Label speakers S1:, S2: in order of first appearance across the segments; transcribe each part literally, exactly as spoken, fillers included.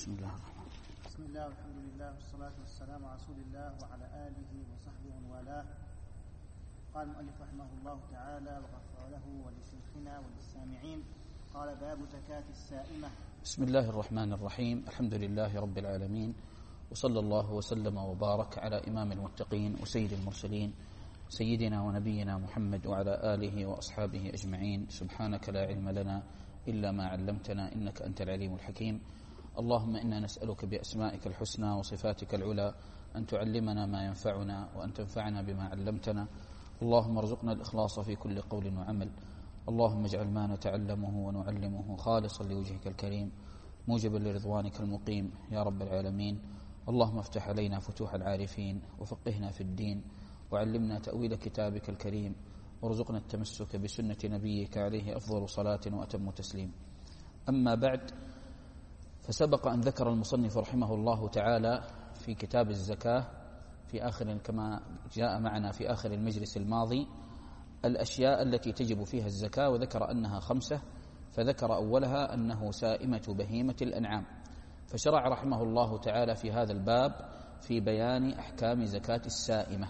S1: بسم الله الرحمن الرحيم.
S2: بسم الله والحمد لله والصلاة والسلام على رسول الله وعلى آله وصحبه ومن والاه. قال المؤلف رحمه الله تعالى وغفر له ولشيخنا وللسامعين. قال باب زكاة السائمة.
S1: بسم الله الرحمن الرحيم. الحمد لله رب العالمين، وصلى الله وسلم وبارك على إمام المتقين وسيد المرسلين سيدنا ونبينا محمد وعلى آله وأصحابه أجمعين. سبحانك لا علم لنا إلا ما علمتنا إنك أنت العليم الحكيم. اللهم إنا نسألك بأسمائك الحسنى وصفاتك العلى أن تعلمنا ما ينفعنا وأن تنفعنا بما علمتنا. اللهم ارزقنا الإخلاص في كل قول وعمل. اللهم اجعل ما نتعلمه ونعلمه خالصا لوجهك الكريم موجبا لرضوانك المقيم يا رب العالمين. اللهم افتح علينا فتوح العارفين وفقهنا في الدين وعلمنا تأويل كتابك الكريم وارزقنا التمسك بسنة نبيك عليه أفضل صلاة وأتم تسليم. أما بعد، فسبق أن ذكر المصنف رحمه الله تعالى في كتاب الزكاة في آخر كما جاء معنا في آخر المجلس الماضي الأشياء التي تجب فيها الزكاة، وذكر أنها خمسة. فذكر أولها أنه سائمة بهيمة الأنعام، فشرع رحمه الله تعالى في هذا الباب في بيان أحكام زكاة السائمة،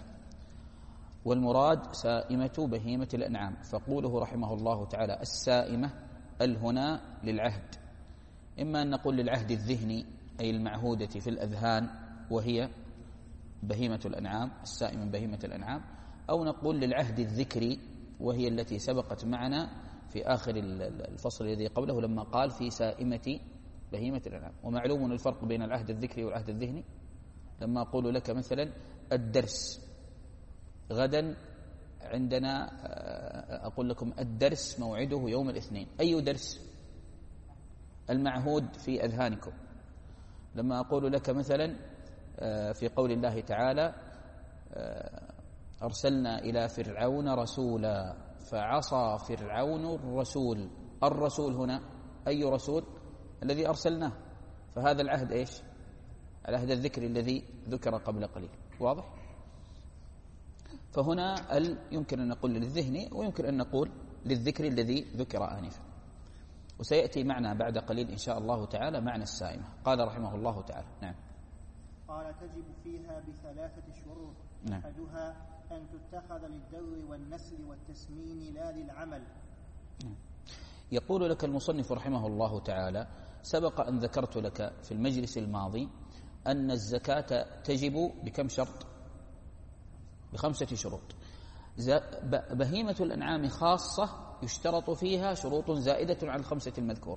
S1: والمراد سائمة بهيمة الأنعام. فقوله رحمه الله تعالى السائمة الهنا للعهد، إما أن نقول للعهد الذهني أي المعهودة في الأذهان وهي بهيمة الأنعام، السائمة بهيمة الأنعام، أو نقول للعهد الذكري وهي التي سبقت معنا في آخر الفصل الذي قبله لما قال في سائمة بهيمة الأنعام. ومعلوم الفرق بين العهد الذكري والعهد الذهني. لما أقول لك مثلا الدرس غدا عندنا، أقول لكم الدرس موعده يوم الاثنين، أي درس؟ المعهود في أذهانكم. لما أقول لك مثلا في قول الله تعالى أرسلنا إلى فرعون رسولا فعصى فرعون الرسول، الرسول هنا أي رسول؟ الذي أرسلناه. فهذا العهد إيش؟ العهد الذكري الذي ذكر قبل قليل. واضح؟ فهنا ال يمكن أن نقول للذهني ويمكن أن نقول للذكر الذي ذكر آنفا. وسيأتي معنا بعد قليل إن شاء الله تعالى معنى السائمة. قال رحمه الله تعالى نعم.
S2: قال تجب فيها بثلاثة شروط.
S1: نعم.
S2: أحدها أن تتخذ للدر والنسل والتسمين لا للعمل.
S1: نعم. يقول لك المصنف رحمه الله تعالى سبق أن ذكرت لك في المجلس الماضي أن الزكاة تجب بكم شرط؟ بخمسة شروط. بهيمة الأنعام خاصة يشترط فيها شروط زائدة على الخمسة المذكورة،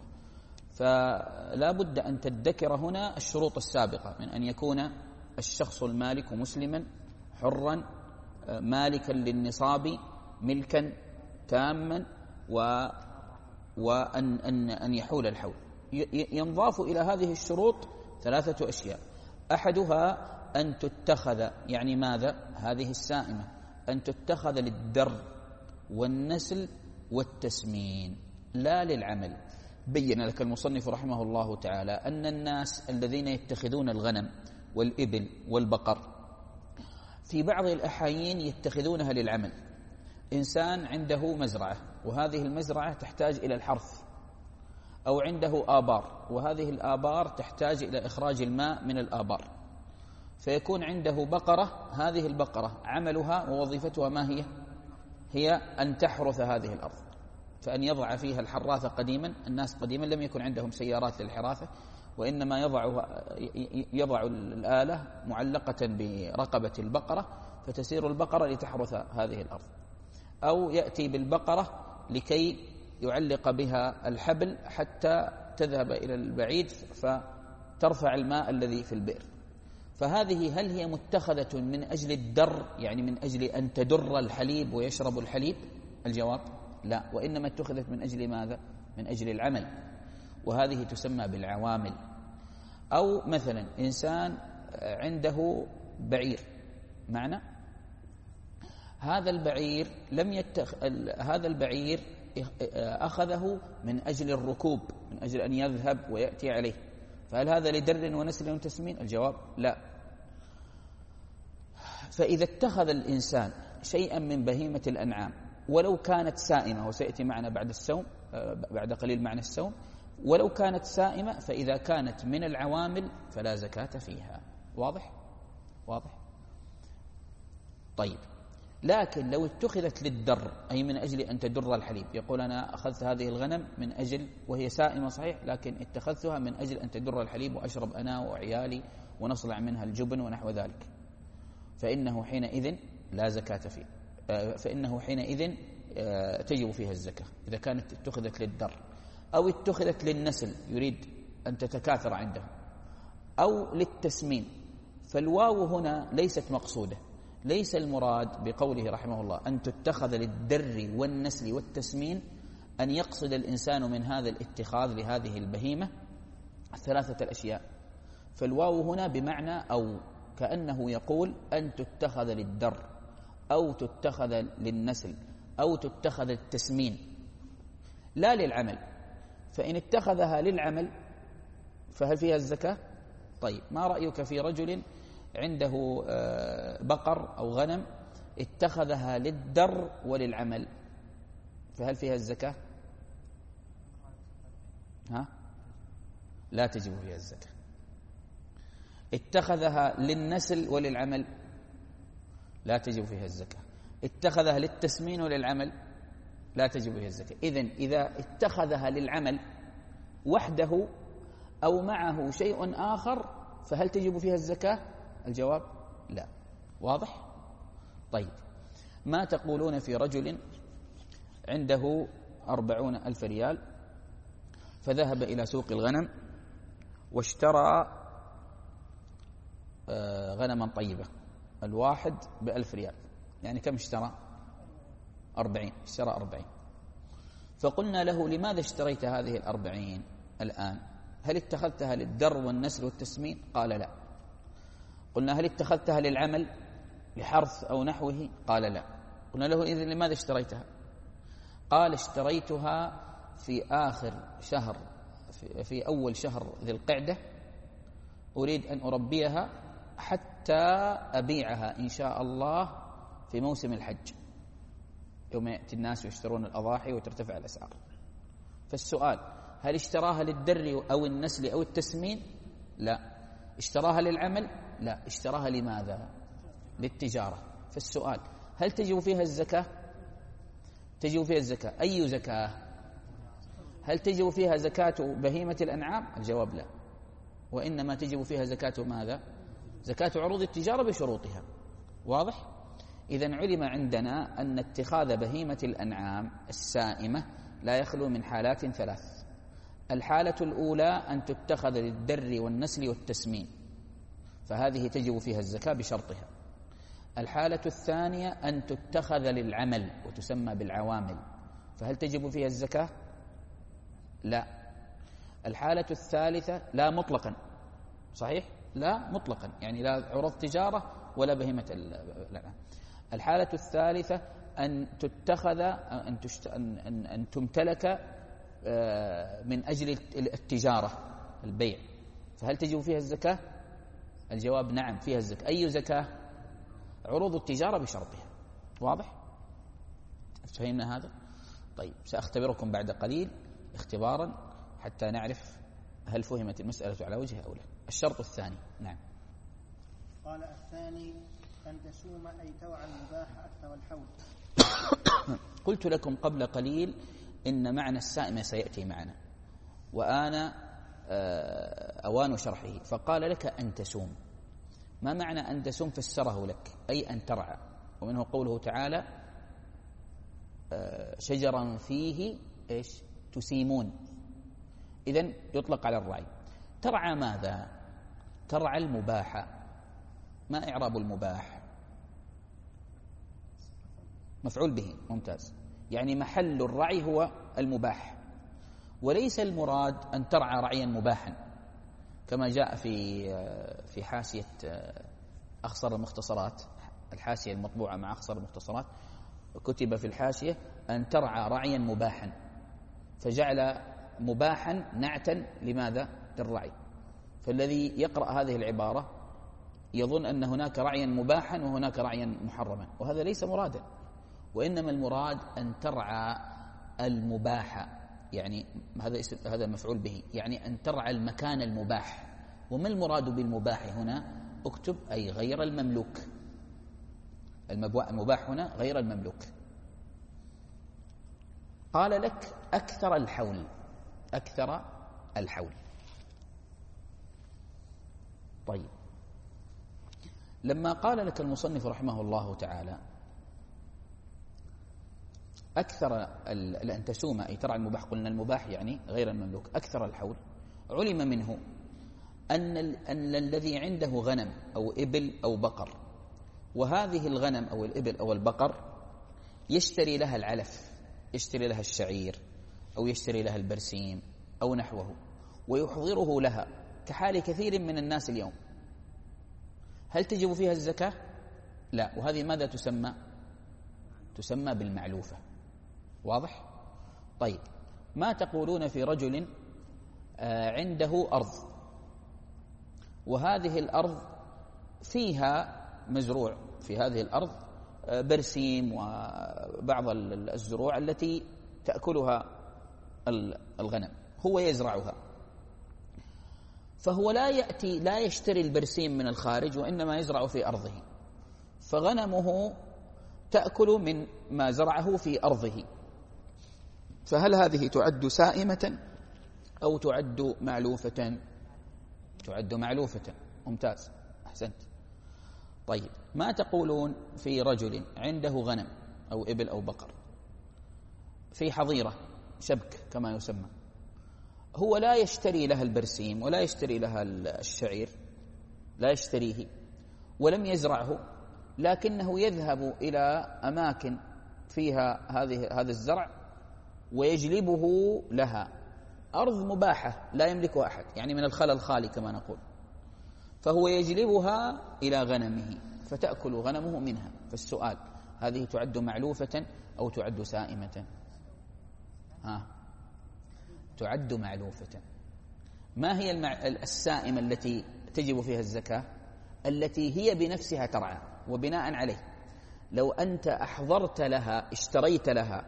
S1: فلا بد أن تذكر هنا الشروط السابقة من أن يكون الشخص المالك مسلما حرا مالكا للنصاب ملكا تاما و وأن أن أن يحول الحول. ينضاف إلى هذه الشروط ثلاثة أشياء. أحدها أن تتخذ، يعني ماذا؟ هذه السائمة أن تتخذ للدر والنسل والتسمين لا للعمل. بين لك المصنف رحمه الله تعالى أن الناس الذين يتخذون الغنم والإبل والبقر في بعض الأحايين يتخذونها للعمل. إنسان عنده مزرعة وهذه المزرعة تحتاج إلى الحرث، أو عنده آبار وهذه الآبار تحتاج إلى إخراج الماء من الآبار، فيكون عنده بقرة. هذه البقرة عملها ووظيفتها ما هي؟ هي أن تحرث هذه الأرض، فأن يضع فيها الحراثة. قديما الناس قديما لم يكن عندهم سيارات للحراثة، وإنما يضع يضع الآلة معلقة برقبة البقرة فتسير البقرة لتحرث هذه الأرض، أو يأتي بالبقرة لكي يعلق بها الحبل حتى تذهب إلى البعيد فترفع الماء الذي في البئر. فهذه هل هي متخذة من أجل الدر، يعني من أجل أن تدر الحليب ويشرب الحليب؟ الجواب لا، وإنما اتخذت من أجل ماذا؟ من أجل العمل، وهذه تسمى بالعوامل. أو مثلا إنسان عنده بعير معنا، هذا البعير لم يتخ... هذا البعير أخذه من أجل الركوب، من أجل أن يذهب ويأتي عليه، فهل هذا لدر ونسل وتسمين؟ الجواب لا. فإذا اتخذ الإنسان شيئا من بهيمة الأنعام ولو كانت سائمة، وسيأتي معنا بعد الصوم بعد قليل معنى الصوم، ولو كانت سائمة فإذا كانت من العوامل فلا زكاة فيها. واضح؟ واضح؟ طيب، لكن لو اتخذت للدر، أي من أجل أن تدر الحليب، يقول أنا أخذت هذه الغنم من أجل، وهي سائمة صحيح، لكن اتخذتها من أجل أن تدر الحليب وأشرب أنا وعيالي ونصنع منها الجبن ونحو ذلك، فإنه حينئذ لا زكاة فيه، فإنه حينئذ تجب فيها الزكاة إذا كانت اتخذت للدر، أو اتخذت للنسل يريد أن تتكاثر عنده، أو للتسمين. فالواو هنا ليست مقصودة، ليس المراد بقوله رحمه الله أن تتخذ للدر والنسل والتسمين أن يقصد الإنسان من هذا الاتخاذ لهذه البهيمة ثلاثة الأشياء. فالواو هنا بمعنى أو، كأنه يقول أن تتخذ للدر أو تتخذ للنسل أو تتخذ للتسمين لا للعمل. فإن اتخذها للعمل فهل فيها الزكاة؟ طيب، ما رأيك في رجل عنده بقر أو غنم اتخذها للدر وللعمل، فهل فيها الزكاة؟ ها؟ لا تجب فيها الزكاة. اتخذها للنسل وللعمل، لا تجب فيها الزكاة. اتخذها للتسمين وللعمل، لا تجب فيها الزكاة. إذن إذا اتخذها للعمل وحده أو معه شيء آخر فهل تجب فيها الزكاة؟ الجواب لا. واضح؟ طيب، ما تقولون في رجل عنده أربعون ألف ريال فذهب إلى سوق الغنم واشترى غنما طيبة، الواحد بألف ريال، يعني كم اشترى؟ أربعين، اشترى أربعين. فقلنا له لماذا اشتريت هذه الأربعين الآن؟ هل اتخذتها للدر والنسل والتسمين؟ قال لا. قلنا هل اتخذتها للعمل لحرث أو نحوه؟ قال لا. قلنا له إذن لماذا اشتريتها؟ قال اشتريتها في آخر شهر، في أول شهر ذي القعدة، أريد أن أربيها حتى أبيعها إن شاء الله في موسم الحج، يوم يأتي الناس يشترون الأضاحي وترتفع الأسعار. فالسؤال، هل اشتراها للدر أو النسل أو التسمين؟ لا. اشتراها للعمل؟ لا. اشتراها لماذا؟ للتجارة. فالسؤال، هل تجب فيها الزكاة؟ تجب فيها الزكاة. أي زكاة؟ هل تجب فيها زكاة بهيمة الأنعام؟ الجواب لا، وإنما تجب فيها زكاة ماذا؟ زكاة عروض التجارة بشروطها. واضح؟ إذن علم عندنا أن اتخاذ بهيمة الأنعام السائمة لا يخلو من حالات ثلاث. الحالة الأولى أن تتخذ للدر والنسل والتسمين، فهذه تجب فيها الزكاة بشرطها. الحالة الثانية أن تتخذ للعمل وتسمى بالعوامل، فهل تجب فيها الزكاة؟ لا. الحالة الثالثة لا مطلقا، صحيح؟ لا مطلقا، يعني لا عروض تجارة ولا بهيمة الأنعام. الحالة الثالثة أن تتخذ أن, تشت... أن... أن... أن تمتلك من أجل التجارة، البيع، فهل تجب فيها الزكاة؟ الجواب نعم، فيها الزكاة. أي زكاة؟ عروض التجارة بشرطها. واضح؟ فهمنا هذا؟ طيب، سأختبركم بعد قليل اختبارا حتى نعرف هل فهمت المسألة على وجهها أو لا. الشرط الثاني. نعم.
S2: قال الثاني أن تسوم أي توعى المباح أكثر الحول.
S1: قلت لكم قبل قليل إن معنى السائمة سيأتي معنا، وأنا أوان شرحه. فقال لك أن تسوم. ما معنى أن تسوم؟ فسره لك، أي أن ترعى. ومنه قوله تعالى شجرا فيه إيش؟ تسيمون. إذن يطلق على الرعي. ترعى ماذا؟ ترعى المباح. ما إعراب المباح؟ مفعول به. ممتاز. يعني محل الرعي هو المباح، وليس المراد أن ترعى رعيا مباحا كما جاء في في حاشية أخصر المختصرات، الحاشية المطبوعة مع أخصر المختصرات، كتب في الحاشية أن ترعى رعيا مباحا، فجعل مباحا نعتا لماذا؟ للرعي. فالذي يقرأ هذه العبارة يظن أن هناك رعيا مباحا وهناك رعيا محرما، وهذا ليس مرادا، وإنما المراد أن ترعى المباح يعني هذا اسم هذا مفعول به، يعني أن ترعى المكان المباح. وما المراد بالمباح هنا؟ اكتب أي غير المملوك. المباح هنا غير المملوك. قال لك أكثر الحول، أكثر الحول. طيب، لما قال لك المصنف رحمه الله تعالى أكثر أن تسوم أي ترعى المباح، قلنا المباح يعني غير المملوك، أكثر الحول، علم منه أن, أن الذي عنده غنم أو إبل أو بقر، وهذه الغنم أو الإبل أو البقر يشتري لها العلف، يشتري لها الشعير أو يشتري لها البرسيم أو نحوه، ويحضره لها كحال كثير من الناس اليوم. هل تجب فيها الزكاة؟ لا. وهذه ماذا تسمى؟ تسمى بالمعلوفة. واضح؟ طيب، ما تقولون في رجل عنده أرض، وهذه الأرض فيها مزروع في هذه الأرض برسيم وبعض الزروع التي تأكلها الغنم، هو يزرعها، فهو لا يأتي لا يشتري البرسيم من الخارج، وإنما يزرع في أرضه، فغنمه تأكل من ما زرعه في أرضه. فهل هذه تعد سائمة أو تعد معلوفة؟ تعد معلوفة. ممتاز، أحسنت. طيب، ما تقولون في رجل عنده غنم أو إبل أو بقر في حظيرة، شبك كما يسمى، هو لا يشتري لها البرسيم ولا يشتري لها الشعير، لا يشتريه ولم يزرعه، لكنه يذهب إلى أماكن فيها هذه هذا الزرع ويجلبه لها، أرض مباحة لا يملكها أحد، يعني من الخلا الخالي كما نقول، فهو يجلبها إلى غنمه فتأكل غنمه منها. فالسؤال، هذه تعد معلوفة أو تعد سائمة؟ ها، تعد معلوفة. ما هي السائمة التي تجب فيها الزكاة؟ التي هي بنفسها ترعى، وبناء عليه لو أنت أحضرت لها، اشتريت لها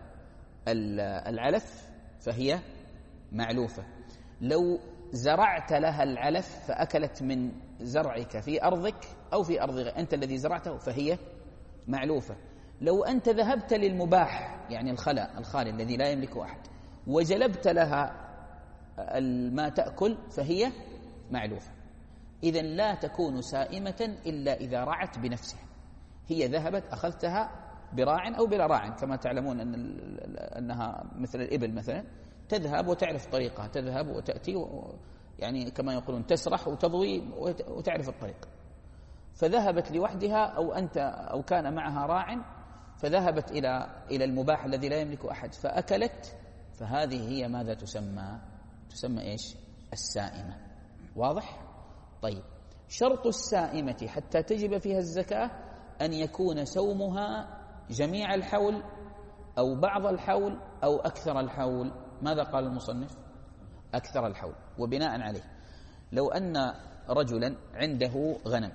S1: العلف فهي معلوفة. لو زرعت لها العلف فأكلت من زرعك في أرضك أو في أرض أنت الذي زرعته فهي معلوفة. لو أنت ذهبت للمباح، يعني الخلا الخالي الذي لا يملكه أحد، وجلبت لها ما تأكل فهي معلوفة. إذن لا تكون سائمة إلا إذا رعت بنفسها، هي ذهبت أخذتها براع أو بلا راع، كما تعلمون أن أنها مثل الإبل مثلا تذهب وتعرف طريقها، تذهب وتأتي يعني كما يقولون تسرح وتضوي وتعرف الطريق. فذهبت لوحدها أو أنت أو كان معها راع، فذهبت إلى إلى المباح الذي لا يملك أحد فأكلت، فهذه هي ماذا تسمى؟ تسمى إيش؟ السائمة. واضح؟ طيب، شرط السائمة حتى تجب فيها الزكاة أن يكون سومها جميع الحول أو بعض الحول أو أكثر الحول. ماذا قال المصنف؟ أكثر الحول. وبناء عليه لو أن رجلا عنده غنم،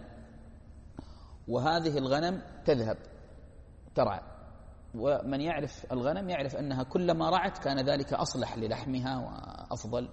S1: وهذه الغنم تذهب ترعى، ومن يعرف الغنم يعرف أنها كلما رعت كان ذلك أصلح للحمها وأفضل،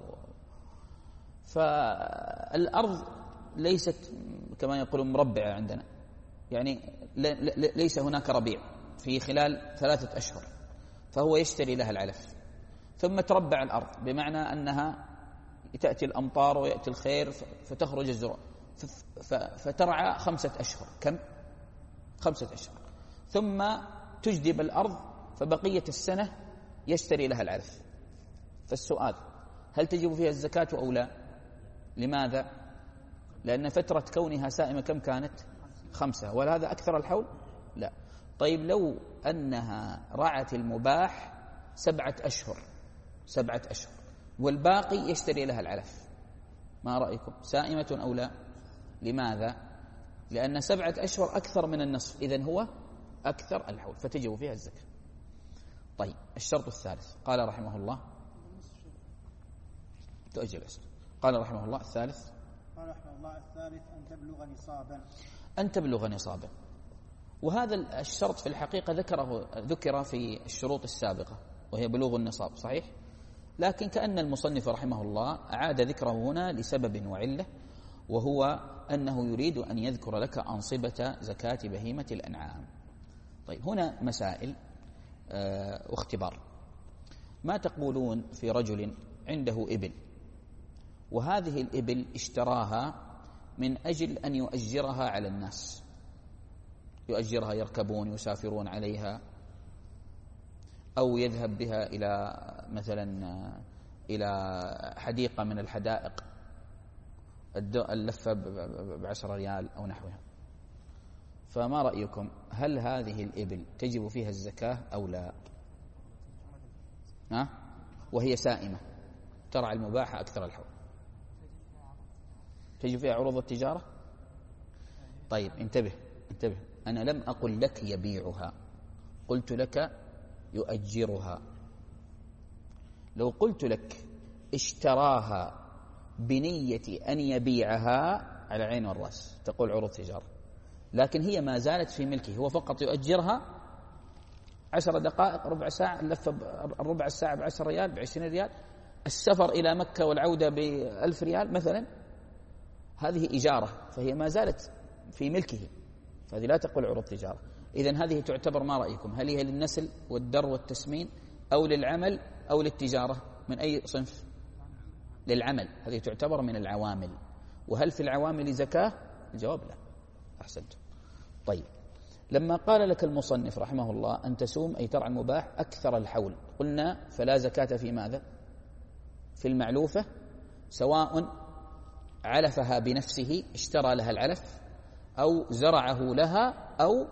S1: فالأرض ليست كما يقولون مربعة عندنا، يعني ليس هناك ربيع في خلال ثلاثة أشهر، فهو يشتري لها العلف ثم تربع الأرض، بمعنى أنها تأتي الأمطار ويأتي الخير فتخرج الزروع، فترعى خمسة أشهر. كم؟ خمسة أشهر. ثم تجدب الأرض، فبقية السنة يشتري لها العلف. فالسؤال، هل تجب فيها الزكاة أو لا؟ لماذا؟ لأن فترة كونها سائمة كم كانت؟ خمسة. وهذا أكثر الحول؟ لا. طيب، لو أنها رعت المباح سبعة أشهر سبعة أشهر والباقي يشتري لها العلف، ما رأيكم؟ سائمة أو لا؟ لماذا؟ لأن سبعة أشهر أكثر من النصف، إذن هو أكثر الحول، فتجب فيها الزكاة. طيب، الشرط الثالث قال رحمه الله تؤجل أسر. قال رحمه الله الثالث
S2: قال رحمه الله الثالث أن تبلغ نصابا
S1: أن تبلغ نصابا. وهذا الشرط في الحقيقة ذكره ذكر في الشروط السابقة، وهي بلوغ النصاب، صحيح؟ لكن كأن المصنف رحمه الله أعاد ذكره هنا لسبب وعلة، وهو أنه يريد أن يذكر لك أنصبة زكاة بهيمة الأنعام. طيب هنا مسائل واختبار. ما تقولون في رجل عنده إبل، وهذه الإبل اشتراها من أجل أن يؤجرها على الناس، يؤجرها يركبون يسافرون عليها، أو يذهب بها إلى مثلا إلى حديقة من الحدائق اللفة بعشر ريال أو نحوها. فما رأيكم، هل هذه الإبل تجب فيها الزكاة أو لا؟ ها؟ وهي سائمة ترعى المباح أكثر الحول، تجب فيها عروض التجارة؟ طيب انتبه انتبه، أنا لم أقل لك يبيعها، قلت لك يؤجرها. لو قلت لك اشتراها بنية أن يبيعها على عين والرأس تقول عروض تجارة، لكن هي ما زالت في ملكه، هو فقط يؤجرها عشر دقائق ربع ساعة، اللفة الربع الساعة بعشر ريال بعشرين ريال، السفر إلى مكة والعودة بألف ريال مثلا، هذه إجارة، فهي ما زالت في ملكه، فهذه لا تقول عروض تجارة. إذن هذه تعتبر، ما رأيكم، هل هي للنسل والدر والتسمين أو للعمل أو للتجارة؟ من أي صنف؟ للعمل، هذه تعتبر من العوامل. وهل في العوامل زكاة؟ الجواب لا. أحسنت. طيب لما قال لك المصنف رحمه الله أن تسوم أي ترعى المباح أكثر الحول، قلنا فلا زكاة في ماذا؟ في المعلوفة، سواء علفها بنفسه اشترى لها العلف، أو زرعه لها، أو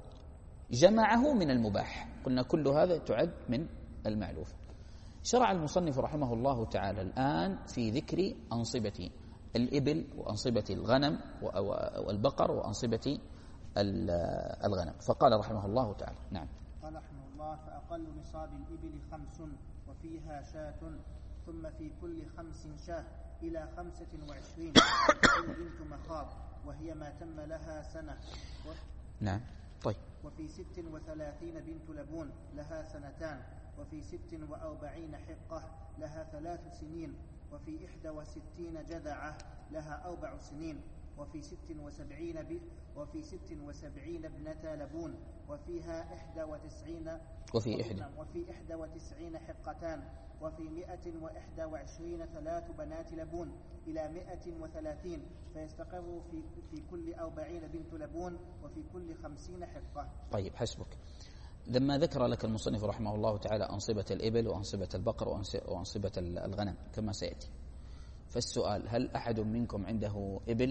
S1: جمعه من المباح، قلنا كل هذا تعد من المعلوفة. شرع المصنف رحمه الله تعالى الآن في ذكر أنصبة الإبل وأنصبة الغنم والبقر وأنصبة الغنم، فقال رحمه الله تعالى: نعم.
S2: قال رحمه الله: فأقل نصاب الإبل خمس وفيها شاة، ثم في كل خمس شاة إلى خمسة وعشرين بنت مخاض، وهي ما تم لها سنة. و...
S1: نعم. طيب.
S2: وفي ست وثلاثين بنت لبون لها سنتان، وفي ست وأربعين حقة لها ثلاث سنين، وفي إحدى وستين جذعة لها أربع سنين، وفي ست وسبعين ب... وفي ست وسبعين ابنة لبون، وفيها إحدى وتسعين
S1: وفي إحدى
S2: وفي إحدى وتسعين حقتان، وفي مئة وإحدى وعشرين ثلاث بنات لبون إلى مئة وثلاثين، فيستقر في في كل أربعين بنت لبون، وفي كل خمسين حقة.
S1: طيب حسبك. لما ذكر لك المصنف رحمه الله تعالى أنصبة الإبل وأنصبة البقر وأنصبة الغنم كما سيأتي، فالسؤال: هل أحد منكم عنده إبل؟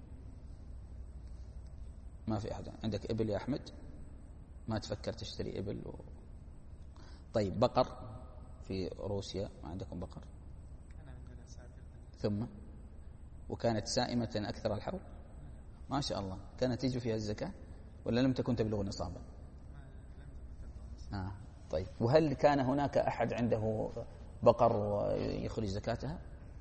S1: ما في أحد. عندك إبل يا أحمد؟ ما تفكر تشتري إبل و... طيب بقر في روسيا؟ ما عندكم بقر؟
S3: أنا عندنا سائمة.
S1: ثم وكانت سائمة أكثر الحول؟ ما شاء الله. كانت تجي فيها الزكاة ولا لم تكن تبلغ نصابا؟ آه. طيب وهل كان هناك أحد عنده بقر ويخرج زكاتها؟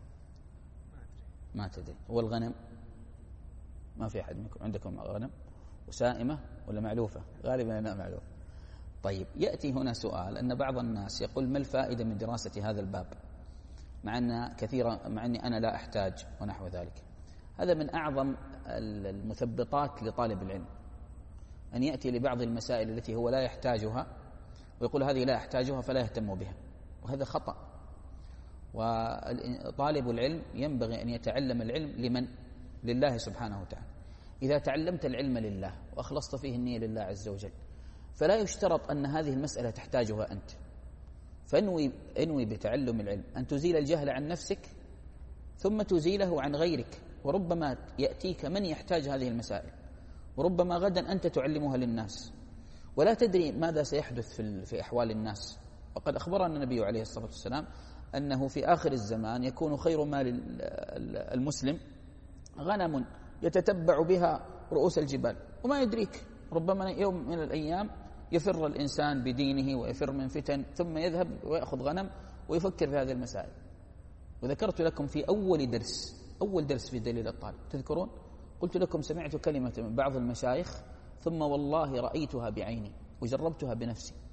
S1: ما تدري. والغنم؟ ما في أحد منكم عندكم غنم وسائمة ولا معلوفة؟ غالبا لا معلوفة. طيب يأتي هنا سؤال، أن بعض الناس يقول: ما الفائدة من دراسة هذا الباب مع أن كثيرا مع أني أنا لا أحتاج ونحو ذلك؟ هذا من أعظم المثبطات لطالب العلم، أن يأتي لبعض المسائل التي هو لا يحتاجها ويقول هذه لا أحتاجها فلا يهتم بها، وهذا خطأ. وطالب العلم ينبغي أن يتعلم العلم لمن؟ لله سبحانه وتعالى. إذا تعلمت العلم لله وأخلصت فيه النية لله عز وجل، فلا يشترط أن هذه المسألة تحتاجها أنت، فانوي انوي بتعلم العلم أن تزيل الجهل عن نفسك ثم تزيله عن غيرك، وربما يأتيك من يحتاج هذه المسائل، وربما غدا أنت تعلمها للناس ولا تدري ماذا سيحدث في في أحوال الناس. وقد أخبرنا النبي عليه الصلاة والسلام أنه في آخر الزمان يكون خير مال المسلم غنم يتتبع بها رؤوس الجبال، وما يدريك ربما يوم من الأيام يفر الإنسان بدينه ويفر من فتن، ثم يذهب ويأخذ غنم ويفكر في هذه المسائل. وذكرت لكم في أول درس أول درس في دليل الطالب، تذكرون؟ قلت لكم: سمعت كلمة من بعض المشايخ ثم والله رأيتها بعيني وجربتها بنفسي.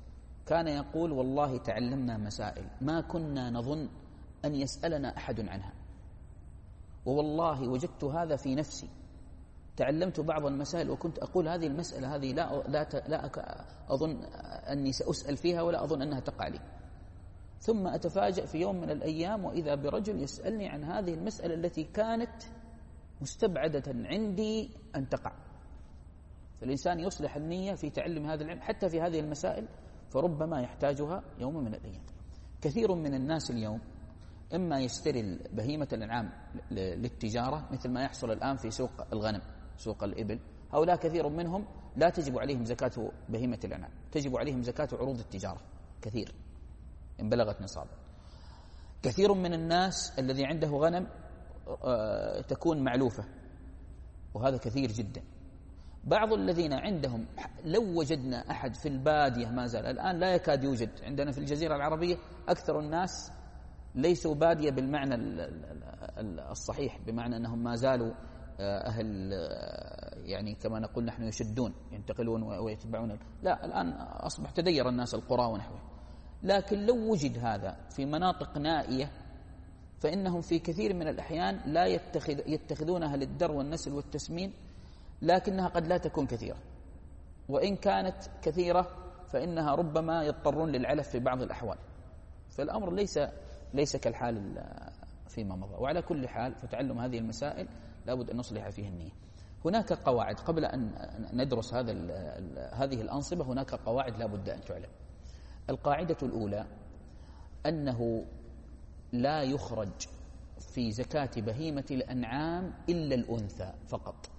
S1: كان يقول والله تعلمنا مسائل ما كنا نظن أن يسألنا أحد عنها، ووالله وجدت هذا في نفسي، تعلمت بعض المسائل وكنت أقول هذه المسألة هذه لا, لا, لا أظن أني سأسأل فيها ولا أظن أنها تقع لي، ثم أتفاجأ في يوم من الأيام وإذا برجل يسألني عن هذه المسألة التي كانت مستبعدة عندي أن تقع. فالإنسان يصلح النية في تعلم هذا العلم حتى في هذه المسائل، فربما يحتاجها يوم من الأيام. كثير من الناس اليوم إما يشتري بهيمة الأنعام للتجارة مثل ما يحصل الآن في سوق الغنم، سوق الإبل، هؤلاء كثير منهم لا تجب عليهم زكاة بهيمة الأنعام، تجب عليهم زكاة عروض التجارة كثير إن بلغت نصابا. كثير من الناس الذي عنده غنم تكون معلوفة، وهذا كثير جدا. بعض الذين عندهم لو وجدنا أحد في البادية، ما زال الآن لا يكاد يوجد عندنا في الجزيرة العربية، أكثر الناس ليسوا بادية بالمعنى الصحيح، بمعنى أنهم ما زالوا أهل يعني كما نقول نحن يشدون ينتقلون ويتبعون، لا الآن أصبح تدير الناس القرى ونحوه. لكن لو وجد هذا في مناطق نائية فإنهم في كثير من الأحيان لا يتخذ يتخذونها للدر والنسل والتسمين، لكنها قد لا تكون كثيرة، وإن كانت كثيرة فإنها ربما يضطرون للعلف في بعض الأحوال. فالأمر ليس ليس كالحال فيما مضى. وعلى كل حال فتعلم هذه المسائل لابد أن نصلح فيه النية. هناك قواعد قبل أن ندرس هذا هذه الأنصبة، هناك قواعد لابد أن تعلم. القاعدة الأولى أنه لا يخرج في زكاة بهيمة الأنعام إلا الأنثى فقط.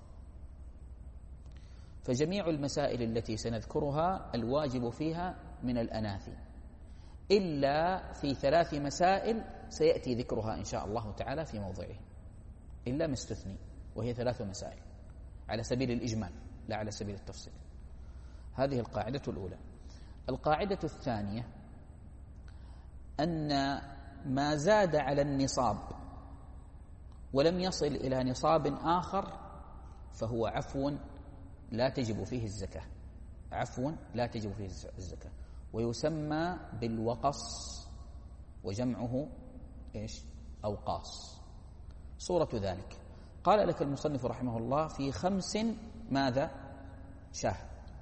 S1: فجميع المسائل التي سنذكرها الواجب فيها من الأناثي، إلا في ثلاث مسائل سيأتي ذكرها إن شاء الله تعالى في موضعه، إلا مستثني، وهي ثلاث مسائل على سبيل الإجمال لا على سبيل التفصيل. هذه القاعدة الأولى. القاعدة الثانية أن ما زاد على النصاب ولم يصل إلى نصاب آخر فهو عفو لا تجب فيه الزكاة، عفو لا تجب فيه الزكاة، ويسمى بالوقص، وجمعه إيش؟ أوقاص. صورة ذلك قال لك المصنف رحمه الله في خمس ماذا؟ شاه،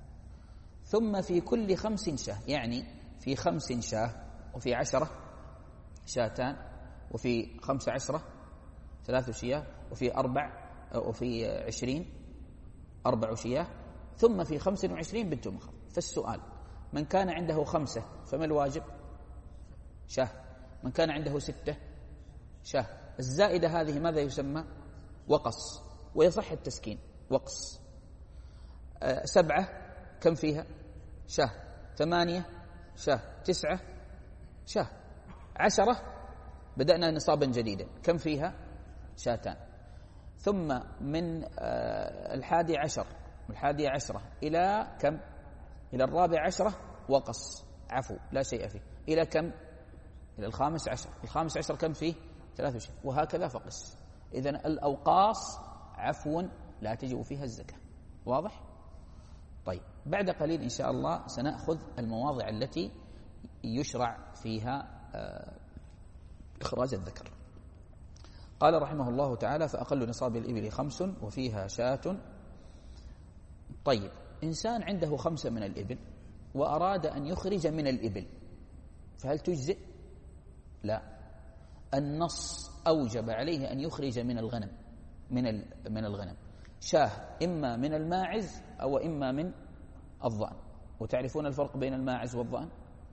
S1: ثم في كل خمس شاه، يعني في خمس شاه، وفي عشرة شاتان، وفي خمس عشرة ثلاث شياه، وفي أربع وفي عشرين أربع شياه، ثم في خمس وعشرين بنت مخاض. فالسؤال: من كان عنده خمسة فما الواجب؟ شاه. من كان عنده ستة شاه. الزائدة هذه ماذا يسمى؟ وقص، ويصح التسكين وقص. أه سبعة كم فيها؟ شاه. ثمانية شاه. تسعة شاه. عشرة بدأنا نصابا جديدا، كم فيها؟ شاتان. ثم من أه الحادي عشر الحادي عشرة إلى كم؟ إلى الرابع عشرة وقص، عفو لا شيء فيه. إلى كم؟ إلى الخامس عشر. الخامس عشر كم فيه؟ ثلاثة شيء، وهكذا فقس. إذن الأوقاص عفو لا تجب فيها الزكاة. واضح؟ طيب، بعد قليل إن شاء الله سنأخذ المواضع التي يشرع فيها إخراج الذكر. قال رحمه الله تعالى: فأقل نصاب الإبل خمس وفيها شاة. طيب، إنسان عنده خمسة من الإبل وأراد أن يخرج من الإبل، فهل تجزئ؟ لا، النص أوجب عليه أن يخرج من الغنم من من الغنم شاه، إما من الماعز أو إما من الضأن. وتعرفون الفرق بين الماعز والضأن؟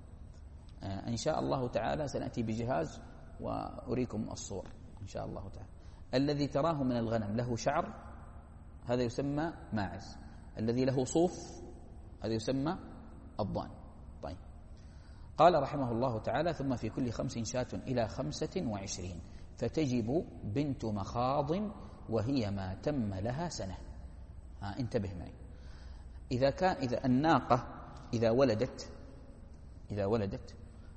S1: آه إن شاء الله تعالى سنأتي بجهاز وأريكم الصور إن شاء الله تعالى. الذي تراه من الغنم له شعر هذا يسمى ماعز، الذي له صوف هذا يسمى الضأن. طيب، قال رحمه الله تعالى: ثم في كل خمس شاة إلى خمسة وعشرين فتجب بنت مخاض وهي ما تم لها سنة. ها انتبه معي، إذا كان إذا الناقة إذا ولدت إذا ولدت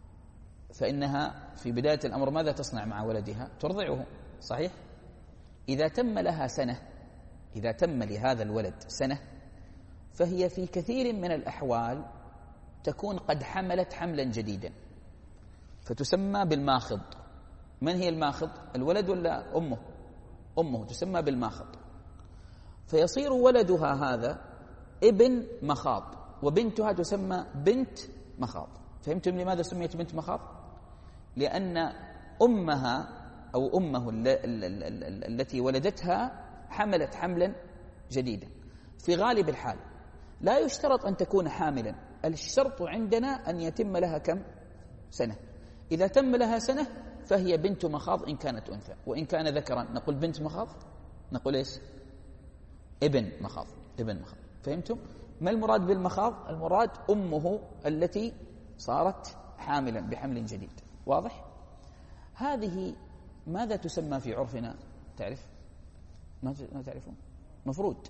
S1: فإنها في بداية الأمر ماذا تصنع مع ولدها؟ ترضعه، صحيح؟ إذا تم لها سنة إذا تم لهذا الولد سنة فهي في كثير من الأحوال تكون قد حملت حملا جديدا فتسمى بالماخض. من هي الماخض؟ الولد ولا أمه؟ أمه تسمى بالماخض. فيصير ولدها هذا ابن مخاض وبنتها تسمى بنت مخاض. فهمتم لماذا سميت بنت مخاض؟ لأن أمها أو أمه التي ولدتها حملت حملا جديدا. في غالب الحال لا يشترط أن تكون حاملا، الشرط عندنا أن يتم لها كم سنة. إذا تم لها سنة فهي بنت مخاض إن كانت أنثى، وإن كان ذكرا نقول بنت مخاض، نقول إيش؟ ابن مخاض. ابن مخاض. فهمتم؟ ما المراد بالمخاض؟ المراد أمه التي صارت حاملا بحمل جديد. واضح؟ هذه ماذا تسمى في عرفنا؟ تعرف؟ ما تعرفون؟ مفرود.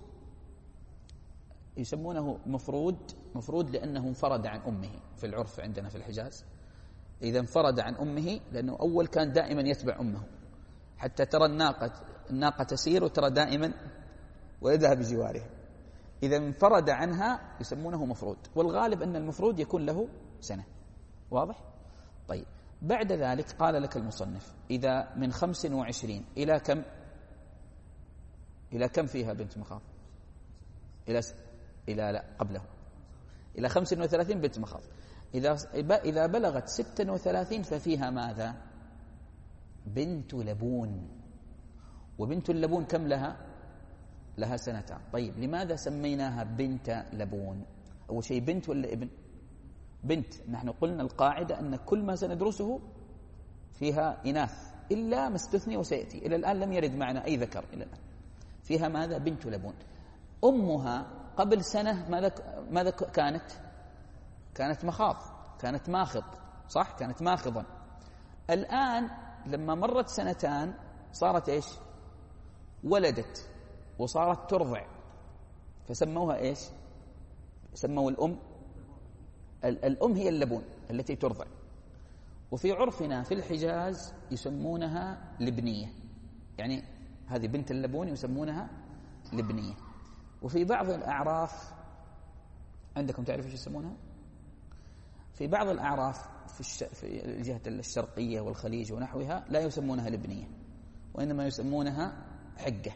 S1: يسمونه مفرود. مفرود لأنه انفرد عن أمه في العرف عندنا في الحجاز. إذا انفرد عن أمه لأنه أول كان دائما يتبع أمه، حتى ترى الناقة الناقة تسير وترى دائما ولدها بجوارها. إذا انفرد عنها يسمونه مفرود، والغالب أن المفرود يكون له سنة. واضح؟ طيب، بعد ذلك قال لك المصنف إذا من خمس وعشرين إلى كم؟ إلى كم فيها بنت مخاض؟ إلى س... إلى لا قبله إلى خمس وثلاثين بنت مخاض. إذا إذا بلغت ست وثلاثين ففيها ماذا؟ بنت لبون. وبنت اللبون كم لها؟ لها سنتان. طيب، لماذا سميناها بنت لبون؟ أول شيء بنت ولا ابن؟ بنت. نحن قلنا القاعدة أن كل ما سندرسه فيها إناث إلا ما استثني وسيأتي. إلى الآن لم يرد معنا أي ذكر. إلى الآن فيها ماذا؟ بنت لبون. أمها قبل سنة ماذا ماذا كانت؟ كانت مخاض، كانت ماخض، صح؟ كانت ماخضا. الآن لما مرت سنتان صارت إيش؟ ولدت وصارت ترضع، فسموها إيش؟ سموا الأم الأم هي اللبون التي ترضع. وفي عرفنا في الحجاز يسمونها لبنية، يعني هذه بنت اللبون يسمونها لبنية. وفي بعض الأعراف عندكم تعرف ايش يسمونها؟ في بعض الأعراف في, الش... في الجهة الشرقية والخليج ونحوها لا يسمونها لبنية، وإنما يسمونها حقة.